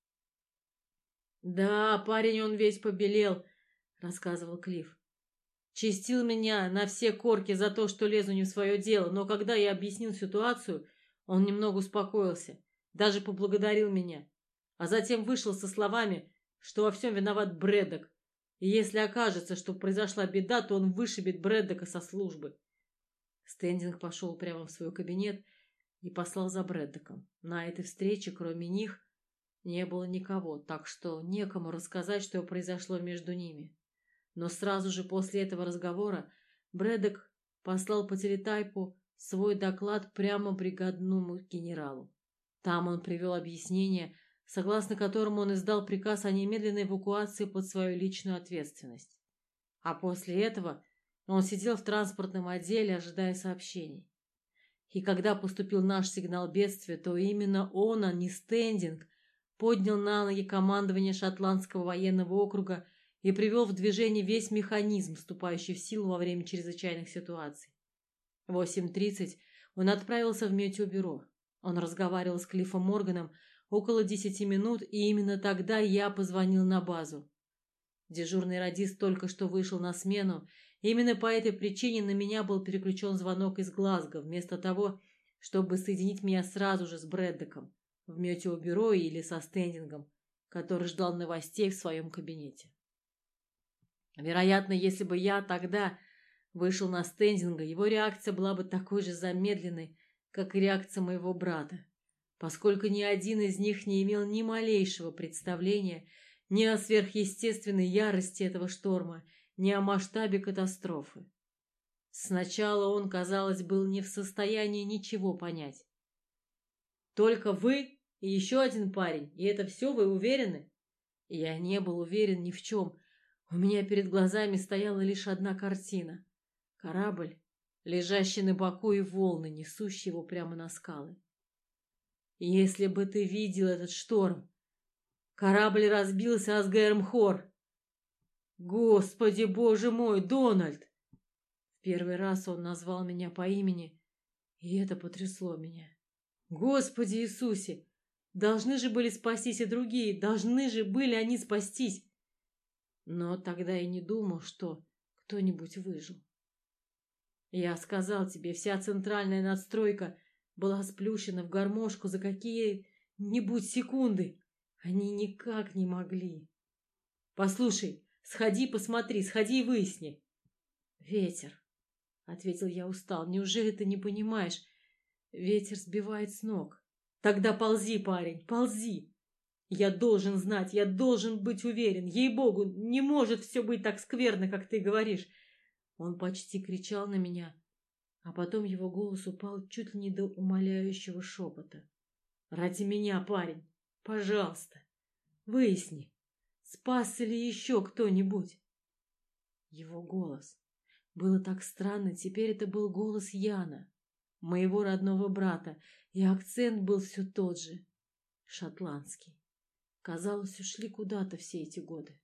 «Да, парень, он весь побелел», — рассказывал Клифф. «Чистил меня на все корки за то, что лезу не в свое дело, но когда я объяснил ситуацию, он немного успокоился, даже поблагодарил меня, а затем вышел со словами, что во всем виноват Брэддок, и если окажется, что произошла беда, то он вышибет Брэддока со службы». Стендинг пошел прямо в свой кабинет и послал за Брэддоком. На этой встрече, кроме них, не было никого, так что некому рассказать, что произошло между ними. Но сразу же после этого разговора Брэддок послал по телетайпу свой доклад прямо бригадному генералу. Там он привел объяснение, согласно которому он издал приказ о немедленной эвакуации под свою личную ответственность. А после этого он сидел в транспортном отделе, ожидая сообщений. И когда поступил наш сигнал бедствия, то именно он, а не Стендинг, поднял на ноги командование Шотландского военного округа и привел в движение весь механизм, вступающий в силу во время чрезвычайных ситуаций. В восемь тридцать Он отправился в метеобюро. Он разговаривал с Клиффом Морганом около десяти минут, и именно тогда я позвонил на базу. Дежурный радист только что вышел на смену. Именно по этой причине на меня был переключен звонок из Глазго, вместо того, чтобы соединить меня сразу же с Брэддоком в метеобюро или со Стендингом, который ждал новостей в своем кабинете. Вероятно, если бы я тогда вышел на Стендинга, его реакция была бы такой же замедленной, как и реакция моего брата, поскольку ни один из них не имел ни малейшего представления ни о сверхъестественной ярости этого шторма, ни о масштабе катастрофы. Сначала он, казалось, был не в состоянии ничего понять. «Только вы и еще один парень, и это все, вы уверены?» Я не был уверен ни в чем. У меня перед глазами стояла лишь одна картина. Корабль, лежащий на боку, и волны, несущие его прямо на скалы. Если бы ты видел этот шторм! Корабль разбился о Сгэрмхор. Господи, боже мой, Дональд! В первый раз он назвал меня по имени, и это потрясло меня. Господи Иисусе! Должны же были спастись и другие, должны же были они спастись. Но тогда я не думал, что кто-нибудь выжил. Я сказал тебе, вся центральная надстройка была сплющена в гармошку за какие-нибудь секунды. Они никак не могли. Послушай, сходи посмотри, сходи и выясни. Ветер, — ответил я устал, — неужели ты не понимаешь? Ветер сбивает с ног. Тогда ползи, парень, ползи. Я должен знать, я должен быть уверен. Ей-богу, не может все быть так скверно, как ты говоришь. Он почти кричал на меня, а потом его голос упал чуть ли не до умоляющего шепота. Ради меня, парень, пожалуйста, выясни, спасся ли еще кто-нибудь. Его голос. Было так странно, теперь это был голос Яна, моего родного брата, и акцент был все тот же, шотландский. Казалось, ушли куда-то все эти годы.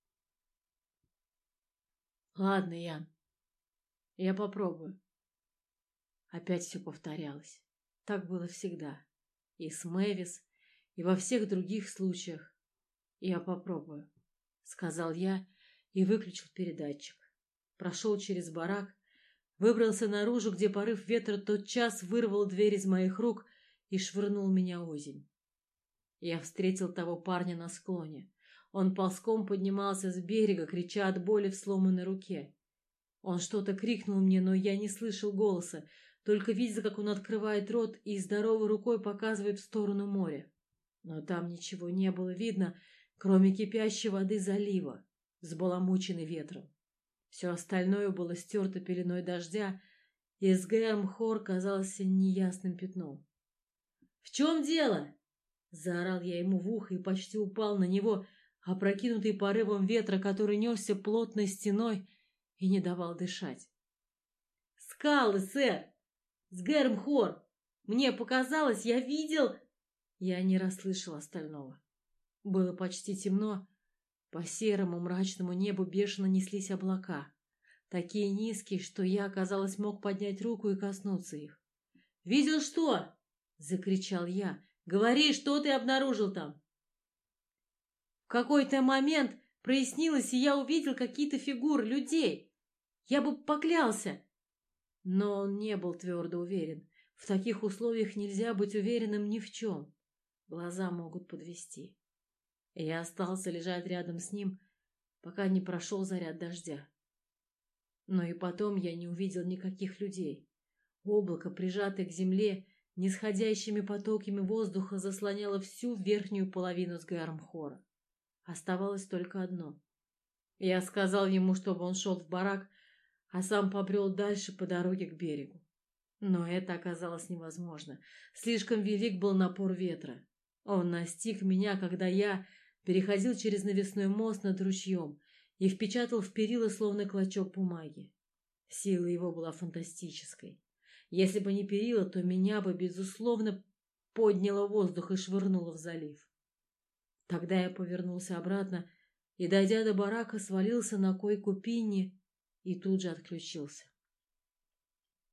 Ладно, Ян, я попробую. Опять все повторялось. Так было всегда. И с Мэвис, и во всех других случаях. Я попробую, сказал я и выключил передатчик. Прошел через барак, выбрался наружу, где порыв ветра тотчас вырвал дверь из моих рук и швырнул меня озимь. Я встретил того парня на склоне. Он ползком поднимался с берега, крича от боли в сломанной руке. Он что-то крикнул мне, но я не слышал голоса, только видел, как он открывает рот и здоровой рукой показывает в сторону моря. Но там ничего не было видно, кроме кипящей воды залива, взбаламученной ветром. Все остальное было стерто пеленой дождя, и Сгэрмхор казался неясным пятном. — В чем дело? — заорал я ему в ухо и почти упал на него, опрокинутый порывом ветра, который несся плотной стеной и не давал дышать. — Скалы, сэр! Сгэрмхор! Мне показалось, я видел... Я не расслышал остального. Было почти темно. По серому мрачному небу бешено неслись облака, такие низкие, что я, казалось, мог поднять руку и коснуться их. — Видел что? — закричал я. — Говори, что ты обнаружил там? В какой-то момент прояснилось, и я увидел какие-то фигуры людей. Я бы поклялся. Но он не был твердо уверен. В таких условиях нельзя быть уверенным ни в чем. Глаза могут подвести. Я остался лежать рядом с ним, пока не прошел заряд дождя. Но и потом я не увидел никаких людей. Облако, прижатое к земле, нисходящими потоками воздуха заслоняло всю верхнюю половину Сгэрмхора. Оставалось только одно. Я сказал ему, чтобы он шел в барак, а сам побрел дальше по дороге к берегу. Но это оказалось невозможно. Слишком велик был напор ветра. Он настиг меня, когда я переходил через навесной мост над ручьем и впечатал в перила словно клочок бумаги. Сила его была фантастической. Если бы не перила, то меня бы, безусловно, подняло в воздух и швырнуло в залив. Тогда я повернулся обратно и, дойдя до барака, свалился на койку Пинни и тут же отключился.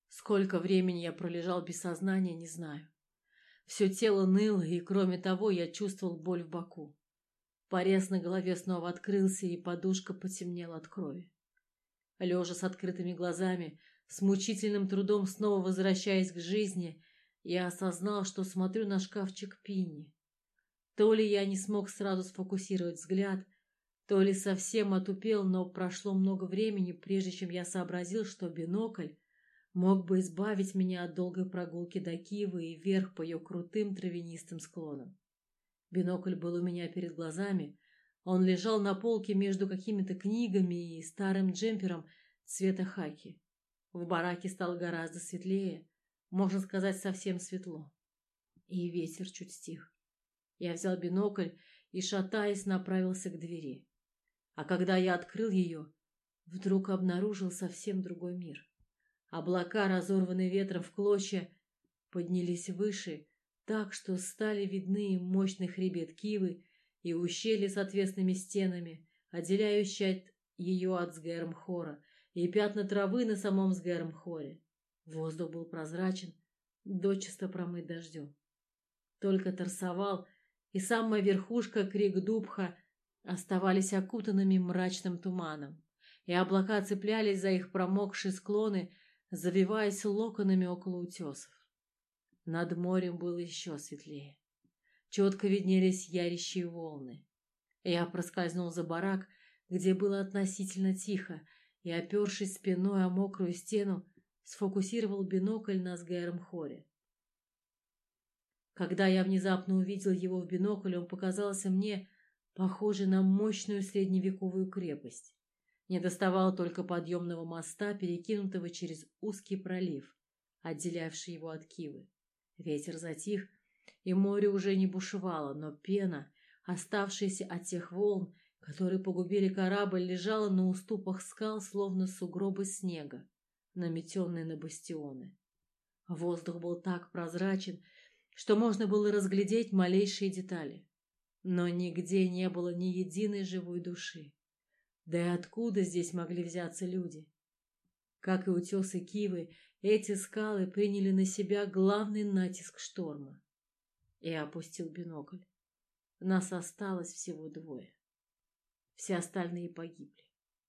Сколько времени я пролежал без сознания, не знаю. Все тело ныло, и, кроме того, я чувствовал боль в боку. Порез на голове снова открылся, и подушка потемнела от крови. Лежа с открытыми глазами, с мучительным трудом снова возвращаясь к жизни, я осознал, что смотрю на шкафчик Пинни. То ли я не смог сразу сфокусировать взгляд, то ли совсем отупел, но прошло много времени, прежде чем я сообразил, что бинокль мог бы избавить меня от долгой прогулки до Кивы и вверх по ее крутым травянистым склонам. Бинокль был у меня перед глазами, он лежал на полке между какими-то книгами и старым джемпером цвета хаки. В бараке стало гораздо светлее, можно сказать, совсем светло. И ветер чуть стих. Я взял бинокль и, шатаясь, направился к двери. А когда я открыл ее, вдруг обнаружил совсем другой мир. Облака, разорванные ветром в клочья, поднялись выше, так что стали видны мощный хребет Кивы и ущелье с отвесными стенами, отделяющие ее от Сгэрмхора, и пятна травы на самом Сгэрмхоре. Воздух был прозрачен, дочисто промыт дождем. Только Тарсовал и самая верхушка Крик-Дубха оставались окутанными мрачным туманом, и облака цеплялись за их промокшие склоны, завиваясь локонами около утесов. Над морем было еще светлее. Четко виднелись ярящие волны. Я проскользнул за барак, где было относительно тихо, и, опершись спиной о мокрую стену, сфокусировал бинокль на Сгэрмхоре. Когда я внезапно увидел его в бинокль, он показался мне похожий на мощную средневековую крепость. Не доставало только подъемного моста, перекинутого через узкий пролив, отделявший его от Кивы. Ветер затих, и море уже не бушевало, но пена, оставшаяся от тех волн, которые погубили корабль, лежала на уступах скал, словно сугробы снега, наметенные на бастионы. Воздух был так прозрачен, что можно было разглядеть малейшие детали. Но нигде не было ни единой живой души. Да и откуда здесь могли взяться люди? Как и утесы Кивы, эти скалы приняли на себя главный натиск шторма. Я опустил бинокль. Нас осталось всего двое. Все остальные погибли.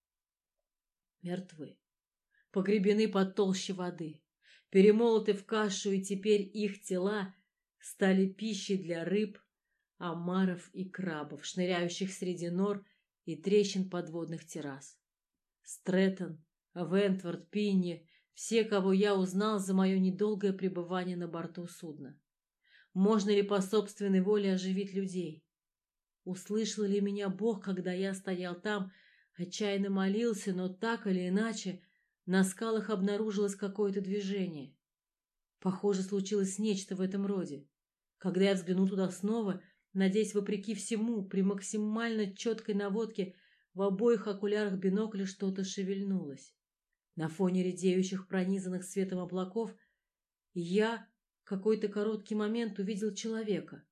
Мертвы. Погребены под толщей воды. Перемолоты в кашу, и теперь их тела стали пищей для рыб, омаров и крабов, шныряющих среди нор и трещин подводных террас. Стрэттон, Вентворд, Пинни — все, кого я узнал за мое недолгое пребывание на борту судна. Можно ли по собственной воле оживить людей? Услышал ли меня Бог, когда я стоял там, отчаянно молился, но так или иначе на скалах обнаружилось какое-то движение? Похоже, случилось нечто в этом роде. Когда я взглянул туда снова, надеясь, вопреки всему, при максимально четкой наводке в обоих окулярах бинокля что-то шевельнулось. На фоне редеющих, пронизанных светом облаков я в какой-то короткий момент увидел человека.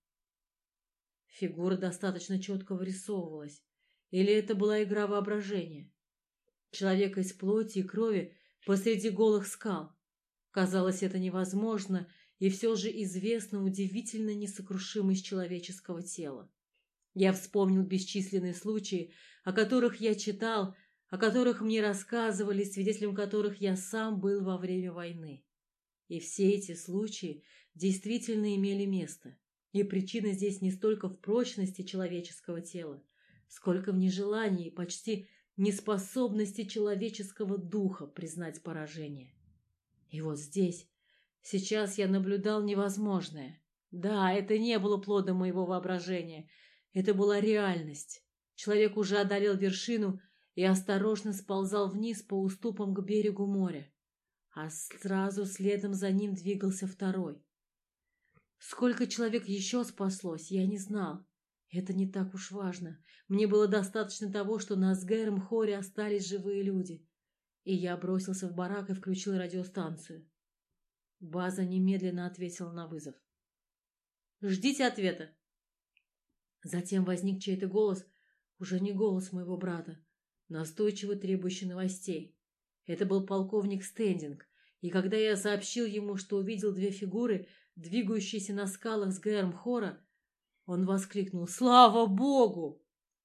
Фигура достаточно четко вырисовывалась. Или это была игра воображения? Человека из плоти и крови посреди голых скал. Казалось, это невозможно, и все же известна удивительно несокрушимость человеческого тела. Я вспомнил бесчисленные случаи, о которых я читал, о которых мне рассказывали, свидетелем которых я сам был во время войны. И все эти случаи действительно имели место. И причина здесь не столько в прочности человеческого тела, сколько в нежелании, почти неспособности человеческого духа признать поражение. И вот здесь, сейчас я наблюдал невозможное. Да, это не было плодом моего воображения, это была реальность. Человек уже одолел вершину и осторожно сползал вниз по уступам к берегу моря, а сразу следом за ним двигался второй. Сколько человек еще спаслось, я не знал. Это не так уж важно. Мне было достаточно того, что на Сгэрмхоре остались живые люди. И я бросился в барак и включил радиостанцию. База немедленно ответила на вызов. «Ждите ответа». Затем возник чей-то голос, уже не голос моего брата, настойчиво требующий новостей. Это был полковник Стендинг, И когда я сообщил ему, что увидел две фигуры, двигающиеся на скалах с Гэром Хора, он воскликнул: «Слава Богу!»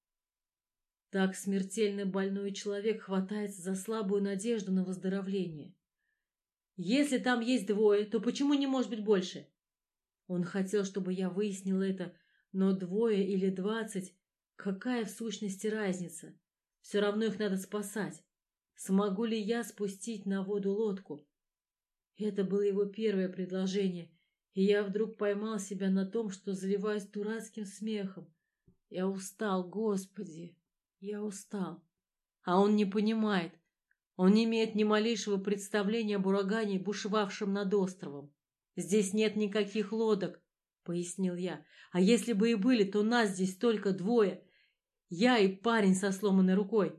Так смертельно больной человек хватается за слабую надежду на выздоровление. Если там есть двое, то почему не может быть больше? Он хотел, чтобы я выяснила это, но двое или двадцать, какая в сущности разница? Все равно их надо спасать. Смогу ли я спустить на воду лодку? Это было его первое предложение, и я вдруг поймал себя на том, что заливаюсь дурацким смехом. Я устал, Господи, я устал. А он не понимает. Он не имеет ни малейшего представления об урагане, бушевавшем над островом. «Здесь нет никаких лодок», — пояснил я. «А если бы и были, то нас здесь только двое. Я и парень со сломанной рукой».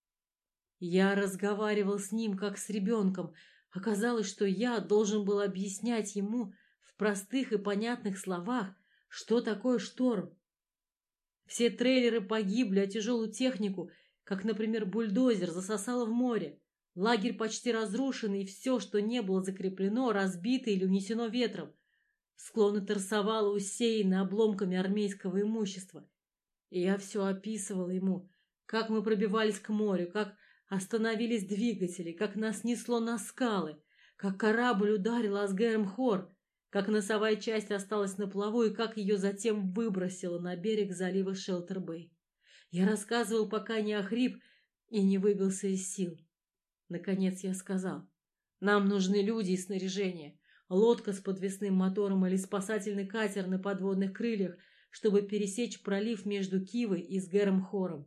Я разговаривал с ним, как с ребенком. Оказалось, что я должен был объяснять ему в простых и понятных словах, что такое шторм. Все трейлеры погибли, а тяжелую технику, как, например, бульдозер, засосало в море. Лагерь почти разрушен, и все, что не было закреплено, разбито или унесено ветром. Склоны торсовало усеяны обломками армейского имущества. И я все описывал ему, как мы пробивались к морю, как остановились двигатели, как нас несло на скалы, как корабль ударил Асгэром Хор, как носовая часть осталась на плаву и как ее затем выбросило на берег залива Шелтер-Бэй. Я рассказывал, пока не охрип и не выбился из сил. Наконец я сказал: «Нам нужны люди и снаряжение, лодка с подвесным мотором или спасательный катер на подводных крыльях, чтобы пересечь пролив между Кивой и Сгэром Хором».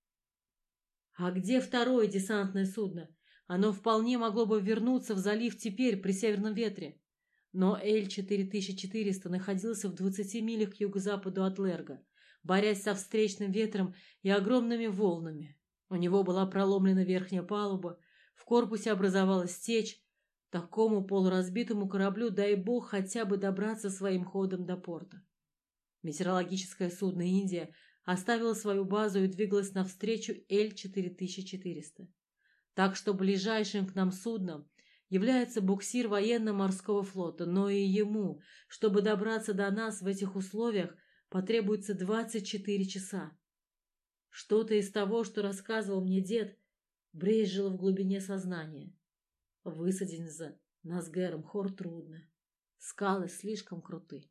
«А где второе десантное судно? Оно вполне могло бы вернуться в залив теперь при северном ветре». Но Эль четыре тысячи четыреста находился в двадцати милях к юго-западу от Лерго, борясь со встречным ветром и огромными волнами. У него была проломлена верхняя палуба, в корпусе образовалась течь. Такому полуразбитому кораблю, дай бог, хотя бы добраться своим ходом до порта. Метеорологическое судно «Индия» оставило свою базу и двигалось навстречу Эль четыре тысячи четыреста. Так что ближайшим к нам судном является буксир военно-морского флота, но и ему, чтобы добраться до нас в этих условиях, потребуется двадцать четыре часа. Что-то из того, что рассказывал мне дед, брежило в глубине сознания. Высадиться на Сгэром Хор трудно. Скалы слишком круты.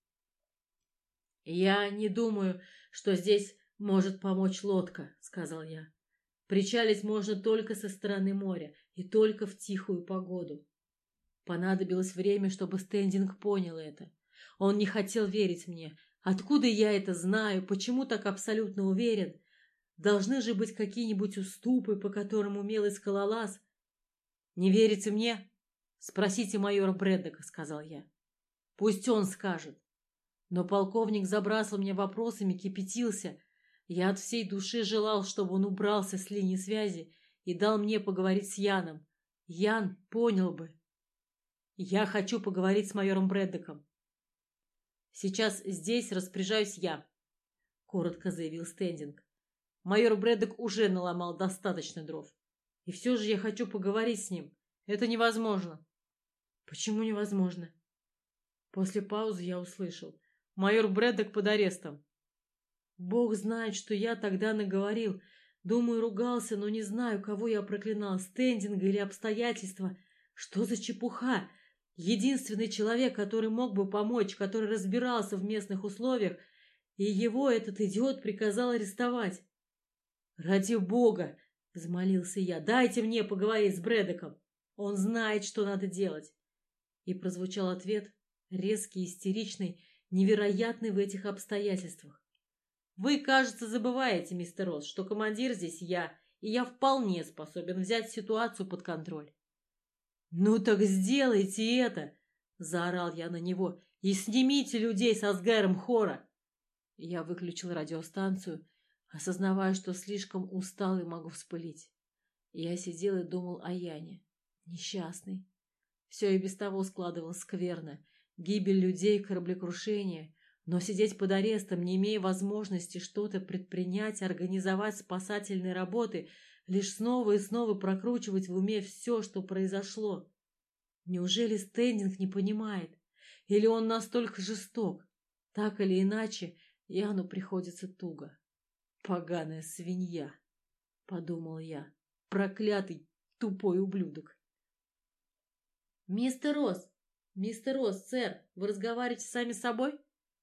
«Я не думаю, что здесь может помочь лодка», — сказал я. «Причалить можно только со стороны моря и только в тихую погоду». Понадобилось время, чтобы Стендинг понял это. Он не хотел верить мне. Откуда я это знаю? Почему так абсолютно уверен? Должны же быть какие-нибудь уступы, по которым умелый скалолаз. «Не верите мне? Спросите майора Брэддока», — сказал я. «Пусть он скажет». Но полковник забрасывал меня вопросами, кипятился. Я от всей души желал, чтобы он убрался с линии связи и дал мне поговорить с Яном. Ян понял бы. «Я хочу поговорить с майором Брэддоком». «Сейчас здесь распоряжаюсь я», — коротко заявил Стендинг. «Майор Брэддок уже наломал достаточно дров. И все же я хочу поговорить с ним. Это невозможно». «Почему невозможно?» После паузы я услышал: «Майор Брэддок под арестом». Бог знает, что я тогда наговорил. Думаю, ругался, но не знаю, кого я проклинал, Стендинга или обстоятельства. Что за чепуха? Единственный человек, который мог бы помочь, который разбирался в местных условиях, и его этот идиот приказал арестовать. «Ради Бога!» — взмолился я. «Дайте мне поговорить с Брэддоком. Он знает, что надо делать». И прозвучал ответ, резкий, истеричный, невероятный в этих обстоятельствах. «Вы, кажется, забываете, мистер Росс, что командир здесь я, и я вполне способен взять ситуацию под контроль». «Ну так сделайте это!» — заорал я на него. «И снимите людей со Сгэром Хора!» Я выключил радиостанцию, осознавая, что слишком устал и могу вспылить. Я сидел и думал о Яне. Несчастный. Все и без того складывалось скверно. Гибель людей, кораблекрушение. Но сидеть под арестом, не имея возможности что-то предпринять, организовать спасательные работы, лишь снова и снова прокручивать в уме все, что произошло. Неужели Стендинг не понимает? Или он настолько жесток? Так или иначе, Яну приходится туго. Поганая свинья, подумал я. Проклятый тупой ублюдок. Мистер Росс, мистер Росс, сэр, вы разговариваете сами с собой?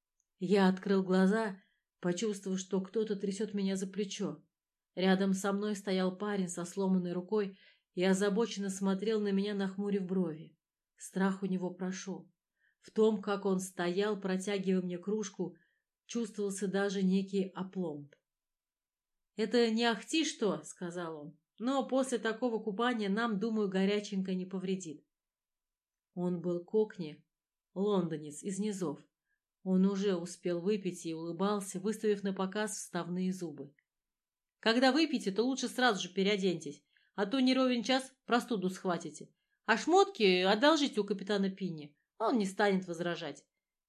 Я открыл глаза, почувствовав, что кто-то трясет меня за плечо. Рядом со мной стоял парень со сломанной рукой и озабоченно смотрел на меня, нахмурив брови. Страх у него прошел. В том, как он стоял, протягивая мне кружку, чувствовался даже некий опломб. «Это не ахти что», — сказал он, — «но после такого купания нам, думаю, горяченько не повредит». Он был кокни, лондонец из низов. Он уже успел выпить и улыбался, выставив на показ вставные зубы. «Когда выпьете, то лучше сразу же переоденьтесь, а то не ровен час простуду схватите. А шмотки одолжите у капитана Пинни, он не станет возражать».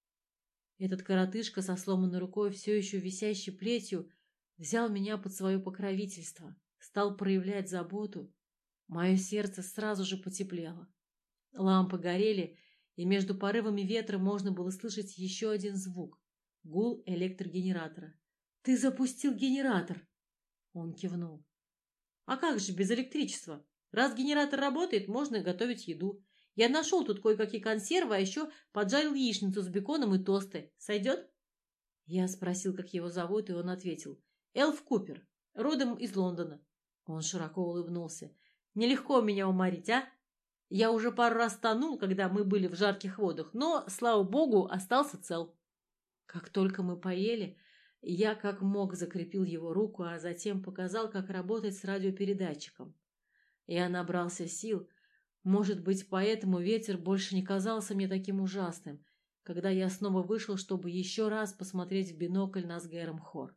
Этот коротышка со сломанной рукой, все еще висящей плетью, взял меня под свое покровительство, стал проявлять заботу. Мое сердце сразу же потеплело. Лампы горели, и между порывами ветра можно было слышать еще один звук — гул электрогенератора. «Ты запустил генератор!» Он кивнул. «А как же без электричества? Раз генератор работает, можно готовить еду. Я нашел тут кое-какие консервы, а еще поджарил яичницу с беконом и тосты. Сойдет?» Я спросил, как его зовут, и он ответил. «Элф Купер, родом из Лондона». Он широко улыбнулся. «Нелегко меня уморить, а? Я уже пару раз тонул, когда мы были в жарких водах, но, слава богу, остался цел». Как только мы поели, я как мог закрепил его руку, а затем показал, как работать с радиопередатчиком. Я набрался сил. Может быть, поэтому ветер больше не казался мне таким ужасным, когда я снова вышел, чтобы еще раз посмотреть в бинокль на Сгэром-Хор.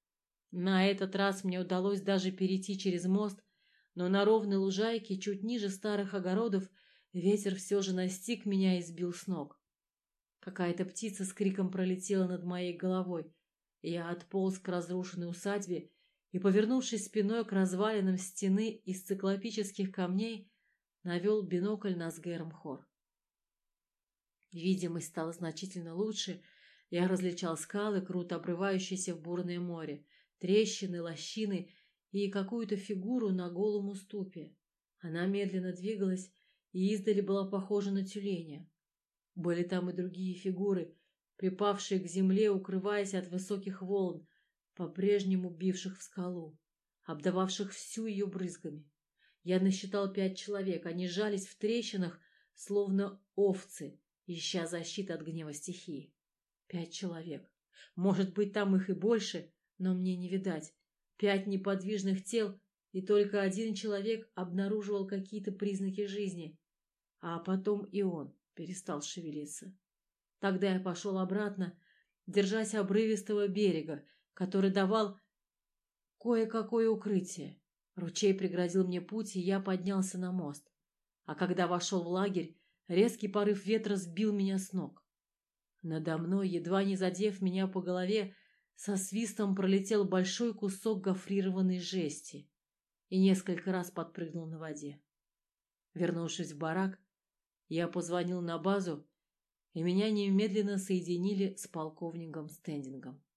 На этот раз мне удалось даже перейти через мост, но на ровной лужайке, чуть ниже старых огородов, ветер все же настиг меня и сбил с ног. Какая-то птица с криком пролетела над моей головой. Я отполз к разрушенной усадьбе и, повернувшись спиной к развалинам стены из циклопических камней, навел бинокль на Сгэром-Хор. Видимость стала значительно лучше. Я различал скалы, круто обрывающиеся в бурное море, трещины, лощины и какую-то фигуру на голом уступе. Она медленно двигалась и издали была похожа на тюленя. Были там и другие фигуры, припавшие к земле, укрываясь от высоких волн, по-прежнему бивших в скалу, обдававших всю ее брызгами. Я насчитал пять человек, они жались в трещинах, словно овцы, ища защиты от гнева стихии. Пять человек. Может быть, там их и больше, но мне не видать. Пять неподвижных тел, и только один человек обнаруживал какие-то признаки жизни. А потом и он перестал шевелиться. Тогда я пошел обратно, держась обрывистого берега, который давал кое-какое укрытие. Ручей преградил мне путь, и я поднялся на мост. А когда вошел в лагерь, резкий порыв ветра сбил меня с ног. Надо мной, едва не задев меня по голове, со свистом пролетел большой кусок гофрированной жести и несколько раз подпрыгнул на воде. Вернувшись в барак, я позвонил на базу, и меня немедленно соединили с полковником Стендингом.